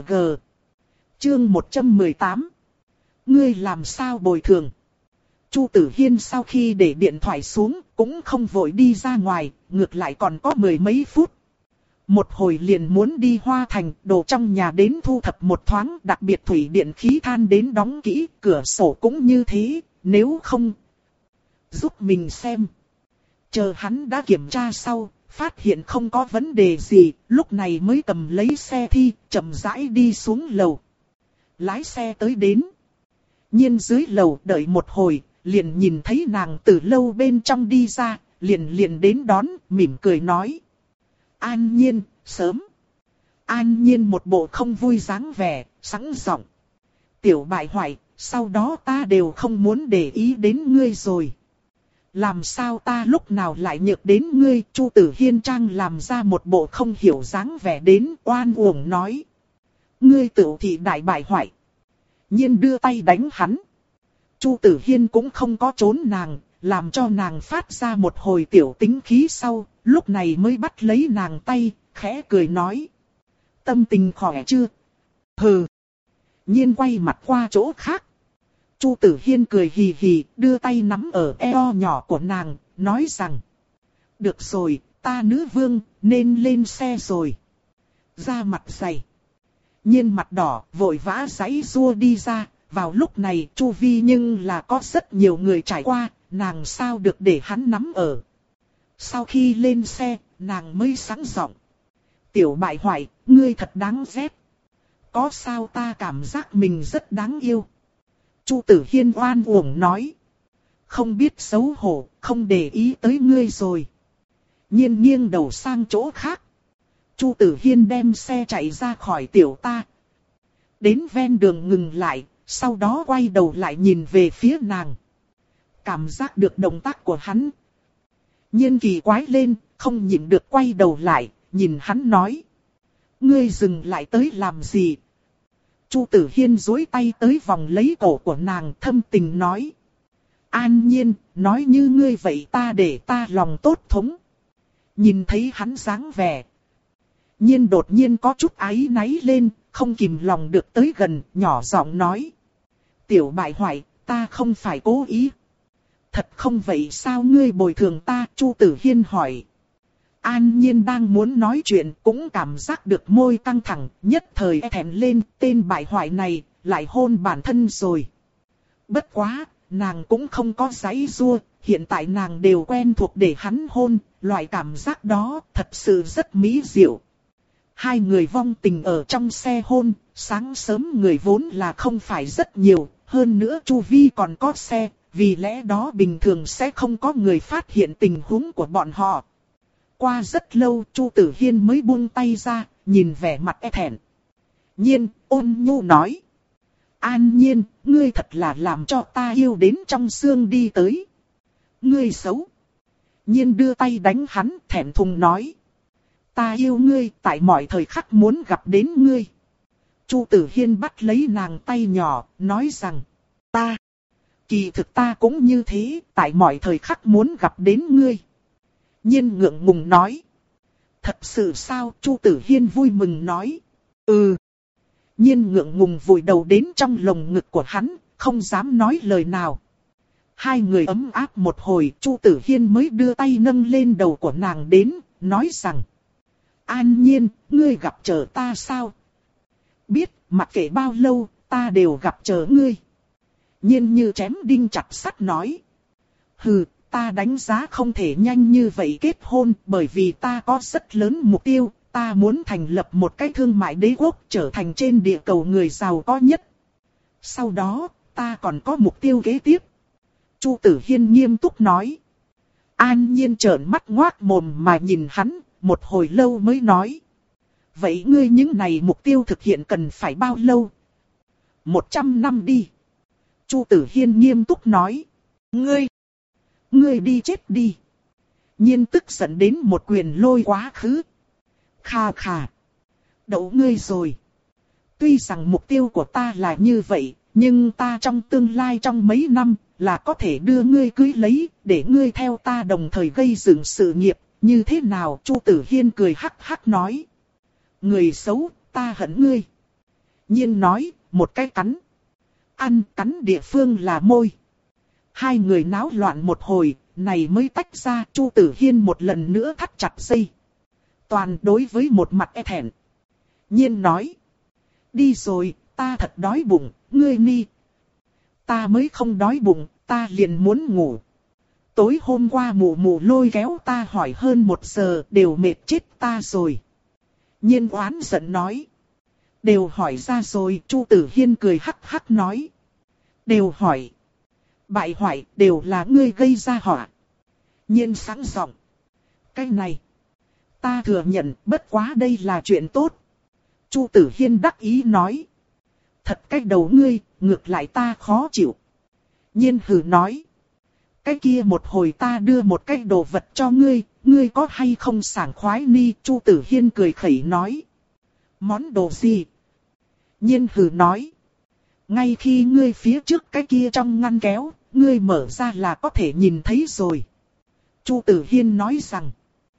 Chương một trăm mười tám. Ngươi làm sao bồi thường? Chu Tử Hiên sau khi để điện thoại xuống, cũng không vội đi ra ngoài, ngược lại còn có mười mấy phút. Một hồi liền muốn đi Hoa Thành, đồ trong nhà đến thu thập một thoáng, đặc biệt thủy điện khí than đến đóng kỹ, cửa sổ cũng như thế, nếu không, giúp mình xem. Chờ hắn đã kiểm tra sau, phát hiện không có vấn đề gì, lúc này mới cầm lấy xe thi, chậm rãi đi xuống lầu. Lái xe tới đến. Nhiên dưới lầu đợi một hồi, liền nhìn thấy nàng từ lâu bên trong đi ra, liền liền đến đón, mỉm cười nói. An Nhiên, sớm. An Nhiên một bộ không vui dáng vẻ, sẵn giọng. Tiểu bại hoại, sau đó ta đều không muốn để ý đến ngươi rồi. Làm sao ta lúc nào lại nhược đến ngươi? Chu Tử Hiên trang làm ra một bộ không hiểu dáng vẻ đến, oan uổng nói. Ngươi tự thị đại bại hoại. Nhiên đưa tay đánh hắn. Chu Tử Hiên cũng không có trốn nàng, làm cho nàng phát ra một hồi tiểu tính khí sau, lúc này mới bắt lấy nàng tay, khẽ cười nói. Tâm tình khỏe chưa? Hừ. Nhiên quay mặt qua chỗ khác. Chu Tử Hiên cười hì hì, đưa tay nắm ở eo nhỏ của nàng, nói rằng. Được rồi, ta nữ vương, nên lên xe rồi. Ra mặt dày. Nhiên mặt đỏ, vội vã giãy giụa đi ra. Vào lúc này, chu vi nhưng là có rất nhiều người trải qua, nàng sao được để hắn nắm ở. Sau khi lên xe, nàng mới sáng giọng. Tiểu bại hoại, ngươi thật đáng ghét. Có sao ta cảm giác mình rất đáng yêu. Chu Tử Hiên oan uổng nói. Không biết xấu hổ, không để ý tới ngươi rồi. Nhiên nghiêng đầu sang chỗ khác. Chu Tử Hiên đem xe chạy ra khỏi tiểu ta. Đến ven đường ngừng lại, sau đó quay đầu lại nhìn về phía nàng. Cảm giác được động tác của hắn. Nhiên kỳ quái lên, không nhịn được quay đầu lại, nhìn hắn nói. Ngươi dừng lại tới làm gì? Chu Tử Hiên duỗi tay tới vòng lấy cổ của nàng, thâm tình nói. An Nhiên, nói như ngươi vậy ta để ta lòng tốt thống. Nhìn thấy hắn dáng vẻ. Nhiên đột nhiên có chút áy náy lên, không kìm lòng được tới gần, nhỏ giọng nói. Tiểu bại hoại, ta không phải cố ý. Thật không vậy sao ngươi bồi thường ta? Chu Tử Hiên hỏi. An Nhiên đang muốn nói chuyện cũng cảm giác được môi căng thẳng, nhất thời thẹn lên, tên bại hoại này, lại hôn bản thân rồi. Bất quá, nàng cũng không có giãy giụa, hiện tại nàng đều quen thuộc để hắn hôn, loại cảm giác đó thật sự rất mỹ diệu. Hai người vong tình ở trong xe hôn, sáng sớm người vốn là không phải rất nhiều, hơn nữa chu vi còn có xe, vì lẽ đó bình thường sẽ không có người phát hiện tình huống của bọn họ. Qua rất lâu Chu Tử Hiên mới buông tay ra, nhìn vẻ mặt e thẹn. Nhiên, ôn nhu nói. An Nhiên, ngươi thật là làm cho ta yêu đến trong xương đi tới. Ngươi xấu. Nhiên đưa tay đánh hắn, thẹn thùng nói. Ta yêu ngươi, tại mọi thời khắc muốn gặp đến ngươi. Chu Tử Hiên bắt lấy nàng tay nhỏ, nói rằng. Ta. Kỳ thực ta cũng như thế, tại mọi thời khắc muốn gặp đến ngươi. Nhiên ngượng ngùng nói. Thật sự sao? Chu Tử Hiên vui mừng nói. Ừ. Nhiên ngượng ngùng vùi đầu đến trong lồng ngực của hắn, không dám nói lời nào. Hai người ấm áp một hồi, Chu Tử Hiên mới đưa tay nâng lên đầu của nàng đến, nói rằng. An Nhiên, ngươi gặp chờ ta sao? Biết, mặc kệ bao lâu, ta đều gặp chờ ngươi. Nhiên như chém đinh chặt sắt nói. Hừ. Ta đánh giá không thể nhanh như vậy kết hôn, bởi vì ta có rất lớn mục tiêu, ta muốn thành lập một cái thương mại đế quốc trở thành trên địa cầu người giàu có nhất. Sau đó, ta còn có mục tiêu kế tiếp. Chu Tử Hiên nghiêm túc nói. An Nhiên trợn mắt ngoác mồm mà nhìn hắn, một hồi lâu mới nói. Vậy ngươi những này mục tiêu thực hiện cần phải bao lâu? Một trăm năm đi. Chu Tử Hiên nghiêm túc nói. Ngươi! Ngươi đi chết đi. Nhiên tức giận đến một quyền lôi quá khứ. Kha kha. Đậu ngươi rồi. Tuy rằng mục tiêu của ta là như vậy, nhưng ta trong tương lai trong mấy năm là có thể đưa ngươi cưới lấy, để ngươi theo ta đồng thời gây dựng sự nghiệp. Như thế nào? Chu Tử Hiên cười hắc hắc nói. Người xấu, ta hận ngươi. Nhiên nói, một cái cắn. Ăn cắn địa phương là môi. Hai người náo loạn một hồi, này mới tách ra. Chu Tử Hiên một lần nữa thắt chặt dây. Toàn đối với một mặt e thẹn. Nhiên nói. Đi rồi, ta thật đói bụng, ngươi ni. Ta mới không đói bụng, ta liền muốn ngủ. Tối hôm qua mụ mụ lôi kéo ta hỏi hơn một giờ, đều mệt chết ta rồi. Nhiên oán giận nói. Đều hỏi ra rồi. Chu Tử Hiên cười hắc hắc nói. Đều hỏi. bại hoại đều là ngươi gây ra họa. Nhiên sáng giọng. Cái này, ta thừa nhận, bất quá đây là chuyện tốt. Chu Tử Hiên đắc ý nói. Thật cái đầu ngươi, ngược lại ta khó chịu. Nhiên hừ nói. Cái kia một hồi ta đưa một cái đồ vật cho ngươi, ngươi có hay không sảng khoái ni? Chu Tử Hiên cười khẩy nói. Món đồ gì? Nhiên hừ nói. Ngay khi ngươi phía trước cái kia trong ngăn kéo, ngươi mở ra là có thể nhìn thấy rồi. Chu Tử Hiên nói rằng.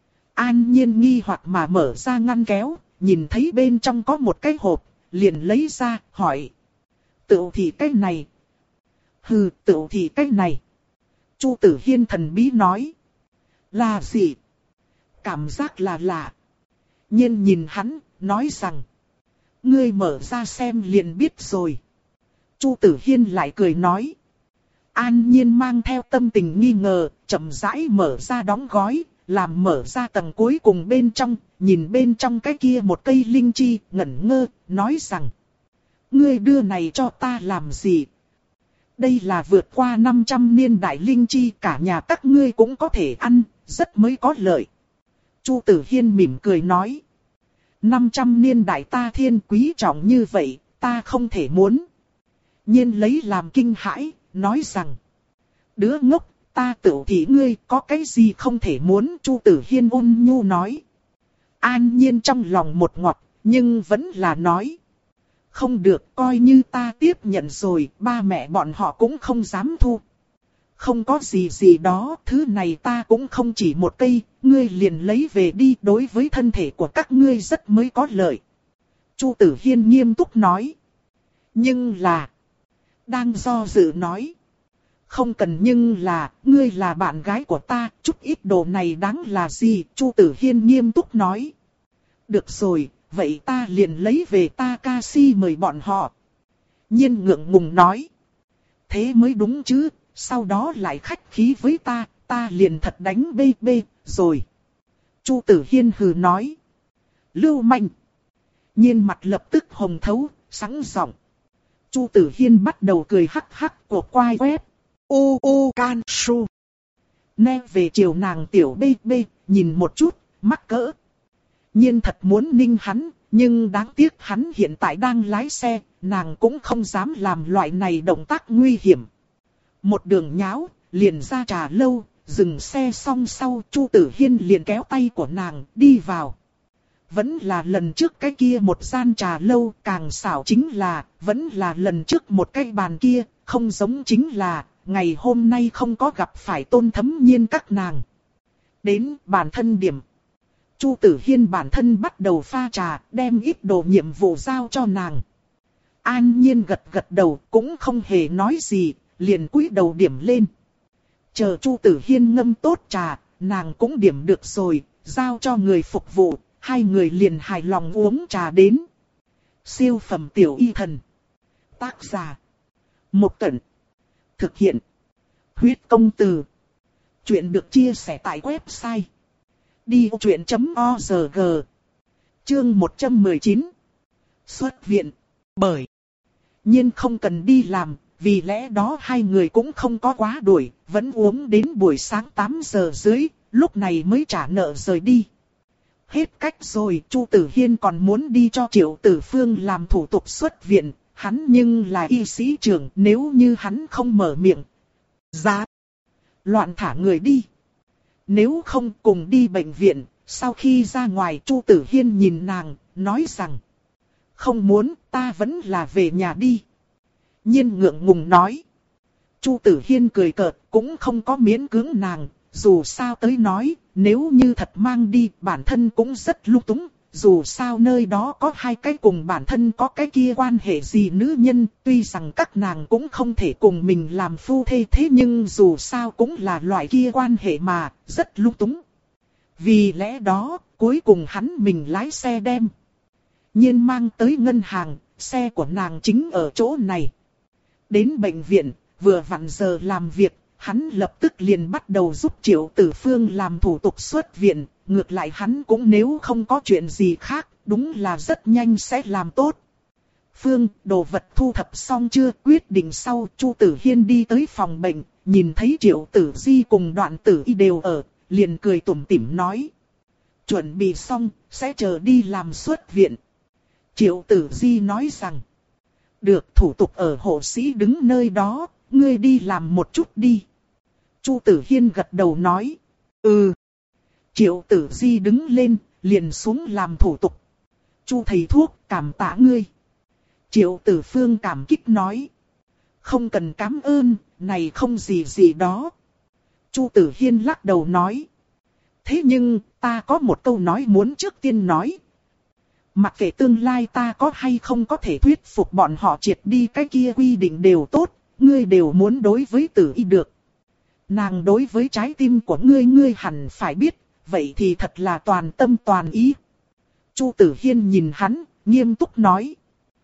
An Nhiên nghi hoặc mà mở ra ngăn kéo, nhìn thấy bên trong có một cái hộp, liền lấy ra, hỏi. Tựu thì cái này. Hừ, tựu thì cái này. Chu Tử Hiên thần bí nói. Là gì? Cảm giác là lạ. Nhiên nhìn hắn, nói rằng. Ngươi mở ra xem liền biết rồi. Chu Tử Hiên lại cười nói. An Nhiên mang theo tâm tình nghi ngờ, chậm rãi mở ra đóng gói, làm mở ra tầng cuối cùng bên trong, nhìn bên trong cái kia một cây linh chi, ngẩn ngơ, nói rằng. Ngươi đưa này cho ta làm gì? Đây là vượt qua năm trăm niên đại linh chi, cả nhà các ngươi cũng có thể ăn, rất mới có lợi. Chu Tử Hiên mỉm cười nói. năm trăm niên đại ta thiên quý trọng như vậy, ta không thể muốn. Nhiên lấy làm kinh hãi, nói rằng. Đứa ngốc, ta tự thị ngươi có cái gì không thể muốn? Chu Tử Hiên ôn nhu nói. An Nhiên trong lòng một ngọt, nhưng vẫn là nói. Không được, coi như ta tiếp nhận rồi, ba mẹ bọn họ cũng không dám thu. Không có gì gì đó, thứ này ta cũng không chỉ một cây, ngươi liền lấy về đi, đối với thân thể của các ngươi rất mới có lợi. Chu Tử Hiên nghiêm túc nói. Nhưng là... Đang do dự nói. Không cần nhưng là, ngươi là bạn gái của ta, chút ít đồ này đáng là gì? Chu Tử Hiên nghiêm túc nói. Được rồi, vậy ta liền lấy về ta ca si mời bọn họ. Nhiên ngượng ngùng nói. Thế mới đúng chứ, sau đó lại khách khí với ta, ta liền thật đánh bê bê, rồi. Chu Tử Hiên hừ nói. Lưu manh. Nhiên mặt lập tức hồng thấu, sáng giọng. Chu Tử Hiên bắt đầu cười hắc hắc của quai quét. Ô ô can su. Nè về chiều nàng tiểu bê bê, nhìn một chút, mắc cỡ. Nhiên thật muốn ninh hắn, nhưng đáng tiếc hắn hiện tại đang lái xe, nàng cũng không dám làm loại này động tác nguy hiểm. Một đường nháo, liền ra trà lâu, dừng xe xong sau Chu Tử Hiên liền kéo tay của nàng, đi vào. Vẫn là lần trước cái kia một gian trà lâu, càng xảo chính là, vẫn là lần trước một cái bàn kia, không giống chính là, ngày hôm nay không có gặp phải Tôn Thấm Nhiên các nàng. Đến bản thân điểm. Chu Tử Hiên bản thân bắt đầu pha trà, đem ít đồ nhiệm vụ giao cho nàng. An Nhiên gật gật đầu, cũng không hề nói gì, liền cúi đầu điểm lên. Chờ Chu Tử Hiên ngâm tốt trà, nàng cũng điểm được rồi, giao cho người phục vụ, hai người liền hài lòng uống trà đến. Siêu phẩm tiểu y thần. Tác giả. Một Cẩn. Thực hiện. Huyết công từ. Chuyện được chia sẻ tại website. đi vô chuyện chấm org. Chương một trăm mười chín. Xuất viện. Bởi. Nhiên không cần đi làm, vì lẽ đó hai người cũng không có quá đuổi, vẫn uống đến buổi sáng tám giờ dưới, lúc này mới trả nợ rời đi. Hết cách rồi, Chu Tử Hiên còn muốn đi cho Triệu Tử Phương làm thủ tục xuất viện, hắn nhưng là y sĩ trưởng, nếu như hắn không mở miệng. Giá. Loạn thả người đi. Nếu không cùng đi bệnh viện, sau khi ra ngoài Chu Tử Hiên nhìn nàng, nói rằng. Không muốn, ta vẫn là về nhà đi. Nhiên ngượng ngùng nói. Chu Tử Hiên cười cợt, cũng không có miễn cưỡng nàng, dù sao tới nói, nếu như thật mang đi, bản thân cũng rất lung túng, dù sao nơi đó có hai cái cùng bản thân có cái kia quan hệ gì nữ nhân, tuy rằng các nàng cũng không thể cùng mình làm phu thê thế nhưng dù sao cũng là loại kia quan hệ mà, rất lung túng. Vì lẽ đó, cuối cùng hắn mình lái xe đem. Nhiên mang tới ngân hàng, xe của nàng chính ở chỗ này. Đến bệnh viện, vừa vặn giờ làm việc, hắn lập tức liền bắt đầu giúp Triệu Tử Phương làm thủ tục xuất viện, ngược lại hắn cũng nếu không có chuyện gì khác, đúng là rất nhanh sẽ làm tốt. Phương, đồ vật thu thập xong chưa? Quyết định sau, Chu Tử Hiên đi tới phòng bệnh, nhìn thấy Triệu Tử Di cùng Đoạn Tử Y đều ở, liền cười tủm tỉm nói. Chuẩn bị xong, sẽ chờ đi làm xuất viện. Triệu Tử Di nói rằng. Được, thủ tục ở hộ sĩ đứng nơi đó, ngươi đi làm một chút đi. Chu Tử Hiên gật đầu nói. Ừ. Triệu Tử Di đứng lên, liền xuống làm thủ tục. Chu thầy thuốc, cảm tạ ngươi. Triệu Tử Phương cảm kích nói. Không cần cảm ơn, này không gì gì đó. Chu Tử Hiên lắc đầu nói. Thế nhưng, ta có một câu nói muốn trước tiên nói. Mặc kệ tương lai ta có hay không có thể thuyết phục bọn họ triệt đi cái kia quy định đều tốt, ngươi đều muốn đối với Tử Y được. Nàng đối với trái tim của ngươi ngươi hẳn phải biết, vậy thì thật là toàn tâm toàn ý. Chu Tử Hiên nhìn hắn, nghiêm túc nói.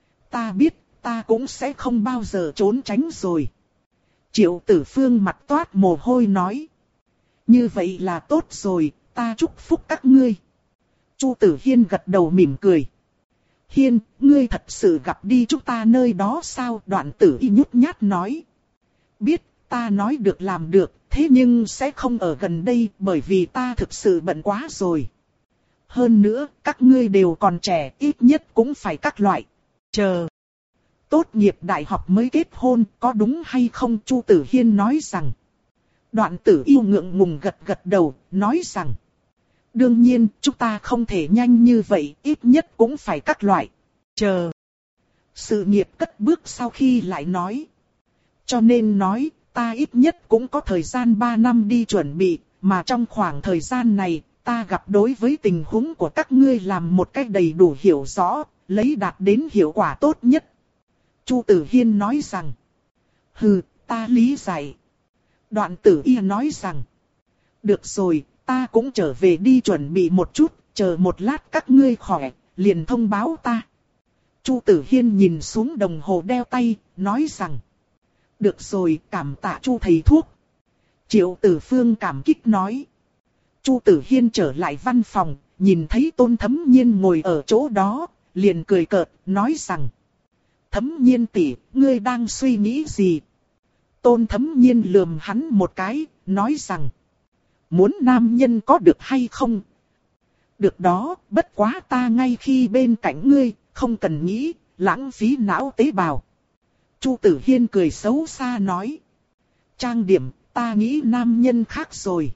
Ta biết, ta cũng sẽ không bao giờ trốn tránh rồi. Triệu Tử Phương mặt toát mồ hôi nói. Như vậy là tốt rồi, ta chúc phúc các ngươi. Chu Tử Hiên gật đầu mỉm cười. Hiên, ngươi thật sự gặp đi chúng ta nơi đó sao? Đoạn Tử Y nhút nhát nói. Biết, ta nói được làm được, thế nhưng sẽ không ở gần đây bởi vì ta thực sự bận quá rồi. Hơn nữa, các ngươi đều còn trẻ, ít nhất cũng phải các loại. Chờ. Tốt nghiệp đại học mới kết hôn, có đúng hay không? Chu Tử Hiên nói rằng. Đoạn Tử Y ngượng ngùng gật gật đầu, nói rằng. Đương nhiên, chúng ta không thể nhanh như vậy, ít nhất cũng phải các loại. Chờ. Sự nghiệp cất bước sau khi lại nói. Cho nên nói, ta ít nhất cũng có thời gian ba năm đi chuẩn bị, mà trong khoảng thời gian này, ta gặp đối với tình huống của các ngươi làm một cách đầy đủ hiểu rõ, lấy đạt đến hiệu quả tốt nhất. Chu Tử Hiên nói rằng. Hừ, ta lý giải. Đoạn Tử Y nói rằng. Được rồi, ta cũng trở về đi chuẩn bị một chút, chờ một lát các ngươi khỏe, liền thông báo ta. Chu Tử Hiên nhìn xuống đồng hồ đeo tay, nói rằng. Được rồi, cảm tạ Chu thầy thuốc. Triệu Tử Phương cảm kích nói. Chu Tử Hiên trở lại văn phòng, nhìn thấy Tôn Thấm Nhiên ngồi ở chỗ đó, liền cười cợt, nói rằng. Thấm Nhiên tỷ, ngươi đang suy nghĩ gì? Tôn Thấm Nhiên lườm hắn một cái, nói rằng. Muốn nam nhân có được hay không? Được đó, bất quá ta ngay khi bên cạnh ngươi, không cần nghĩ, lãng phí não tế bào. Chu Tử Hiên cười xấu xa nói. Trang điểm, ta nghĩ nam nhân khác rồi.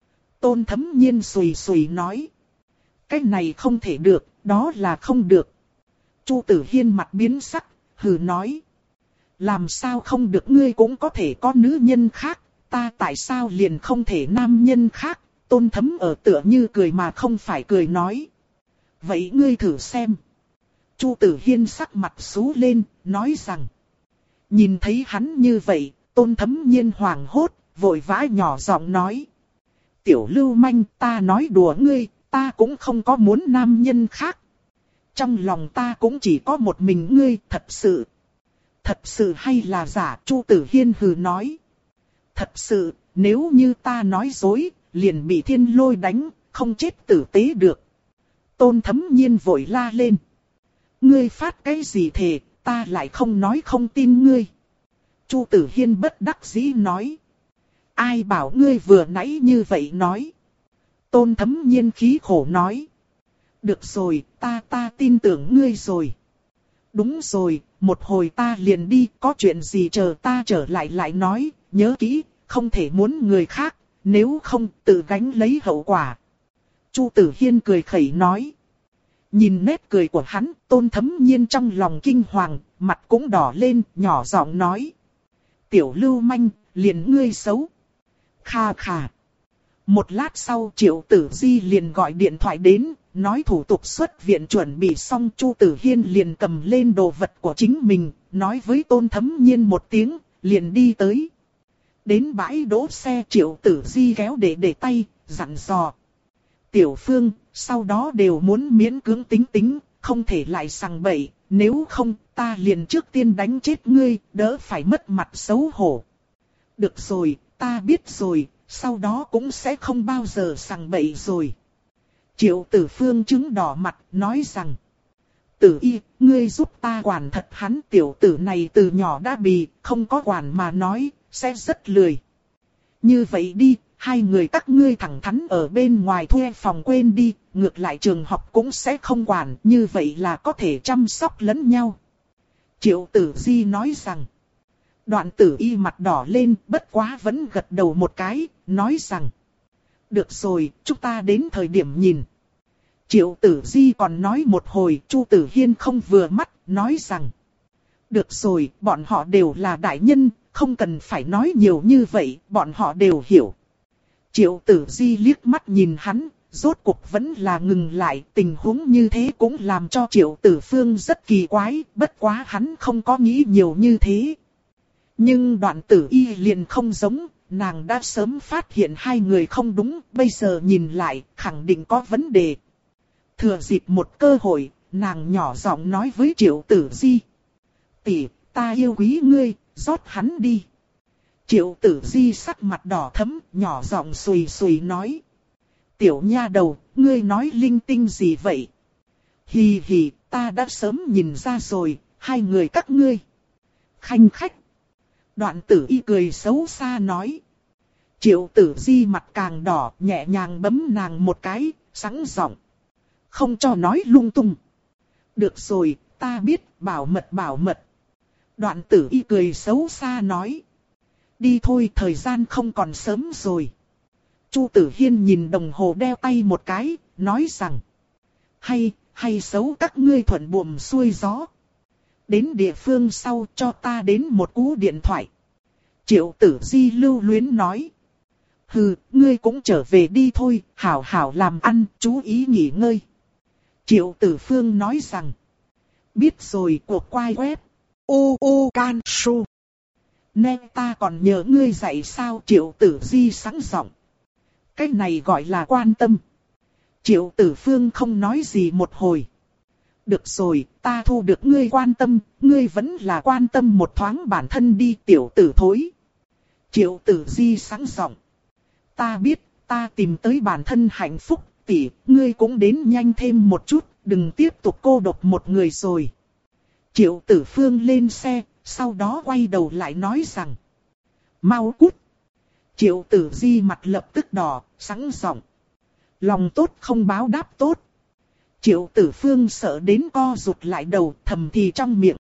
Tôn Thấm Nhiên sùi sùi nói. Cái này không thể được, đó là không được. Chu Tử Hiên mặt biến sắc, hừ nói. Làm sao không được, ngươi cũng có thể có nữ nhân khác, ta tại sao liền không thể nam nhân khác? Tôn Thấm ở tựa như cười mà không phải cười nói. Vậy ngươi thử xem. Chu Tử Hiên sắc mặt xú lên, nói rằng. Nhìn thấy hắn như vậy, Tôn Thấm Nhiên hoảng hốt, vội vã nhỏ giọng nói. Tiểu lưu manh, ta nói đùa ngươi, ta cũng không có muốn nam nhân khác. Trong lòng ta cũng chỉ có một mình ngươi, thật sự. Thật sự hay là giả? Chu Tử Hiên hừ nói. Thật sự, nếu như ta nói dối, liền bị thiên lôi đánh, không chết tử tế được. Tôn Thấm Nhiên vội la lên. Ngươi phát cái gì thề, ta lại không nói không tin ngươi. Chu Tử Hiên bất đắc dĩ nói. Ai bảo ngươi vừa nãy như vậy nói. Tôn Thấm Nhiên khí khổ nói. Được rồi, ta ta tin tưởng ngươi rồi. Đúng rồi, một hồi ta liền đi, có chuyện gì chờ ta trở lại lại nói, nhớ kỹ, không thể muốn người khác, nếu không tự gánh lấy hậu quả. Chu Tử Hiên cười khẩy nói. Nhìn nét cười của hắn, Tôn Thấm Nhiên trong lòng kinh hoàng, mặt cũng đỏ lên, nhỏ giọng nói. Tiểu lưu manh, liền ngươi xấu. Kha kha. Một lát sau Triệu Tử Di liền gọi điện thoại đến, nói thủ tục xuất viện chuẩn bị xong. Chu Tử Hiên liền cầm lên đồ vật của chính mình, nói với Tôn Thấm Nhiên một tiếng, liền đi tới. Đến bãi đỗ xe Triệu Tử Di kéo để để tay, dặn dò. Tiểu Phương, sau đó đều muốn miễn cưỡng tính tính, không thể lại sằng bậy, nếu không ta liền trước tiên đánh chết ngươi, đỡ phải mất mặt xấu hổ. Được rồi, ta biết rồi, sau đó cũng sẽ không bao giờ sằng bậy rồi. Triệu Tử Phương chứng đỏ mặt, nói rằng. tử y, ngươi giúp ta quản thật hắn, tiểu tử này từ nhỏ đã bị, không có quản mà nói, sẽ rất lười. Như vậy đi, hai người các ngươi thẳng thắn ở bên ngoài thuê phòng quên đi, ngược lại trường học cũng sẽ không quản, như vậy là có thể chăm sóc lẫn nhau. Triệu Tử Di nói rằng. Đoạn tử y mặt đỏ lên, bất quá vẫn gật đầu một cái, nói rằng. Được rồi, chúng ta đến thời điểm nhìn. Triệu Tử Di còn nói một hồi, Chu Tử Hiên không vừa mắt, nói rằng. Được rồi, bọn họ đều là đại nhân, không cần phải nói nhiều như vậy, bọn họ đều hiểu. Triệu Tử Di liếc mắt nhìn hắn, rốt cuộc vẫn là ngừng lại, tình huống như thế cũng làm cho Triệu Tử Phương rất kỳ quái, bất quá hắn không có nghĩ nhiều như thế. Nhưng Đoạn Tử Y liền không giống, nàng đã sớm phát hiện hai người không đúng, bây giờ nhìn lại, khẳng định có vấn đề. Thừa dịp một cơ hội, nàng nhỏ giọng nói với Triệu Tử Di. Tỷ, ta yêu quý ngươi, rót hắn đi. Triệu Tử Di sắc mặt đỏ thẫm, nhỏ giọng sùi sùi nói. Tiểu nha đầu, ngươi nói linh tinh gì vậy? Hì hì, ta đã sớm nhìn ra rồi, hai người các ngươi. Khanh khách. Đoạn Tử Y cười xấu xa nói. Triệu Tử Di mặt càng đỏ, nhẹ nhàng bấm nàng một cái, sẵn giọng. Không cho nói lung tung. Được rồi, ta biết, bảo mật bảo mật. Đoạn Tử Y cười xấu xa nói. Đi thôi, thời gian không còn sớm rồi. Chu Tử Hiên nhìn đồng hồ đeo tay một cái, nói rằng. Hay, hay xấu các ngươi thuận buồm xuôi gió. Đến địa phương sau cho ta đến một cú điện thoại. Triệu Tử Di lưu luyến nói. Hừ, ngươi cũng trở về đi thôi, hảo hảo làm ăn, chú ý nghỉ ngơi. Triệu Tử Phương nói rằng. Biết rồi, cuộc quay web. U U Can Su. Nên ta còn nhớ ngươi dạy sao? Triệu Tử Di sẵn giọng. Cái này gọi là quan tâm. Triệu Tử Phương không nói gì một hồi. Được rồi, ta thu được ngươi quan tâm, ngươi vẫn là quan tâm một thoáng bản thân đi tiểu tử thối. Triệu Tử Di sẵn giọng. Ta biết, ta tìm tới bản thân hạnh phúc, tỷ, ngươi cũng đến nhanh thêm một chút, đừng tiếp tục cô độc một người rồi. Triệu Tử Phương lên xe, sau đó quay đầu lại nói rằng. Mau cút. Triệu Tử Di mặt lập tức đỏ, sẵn giọng. Lòng tốt không báo đáp tốt. Triệu Tử Phương sợ đến co rụt lại đầu, thầm thì trong miệng.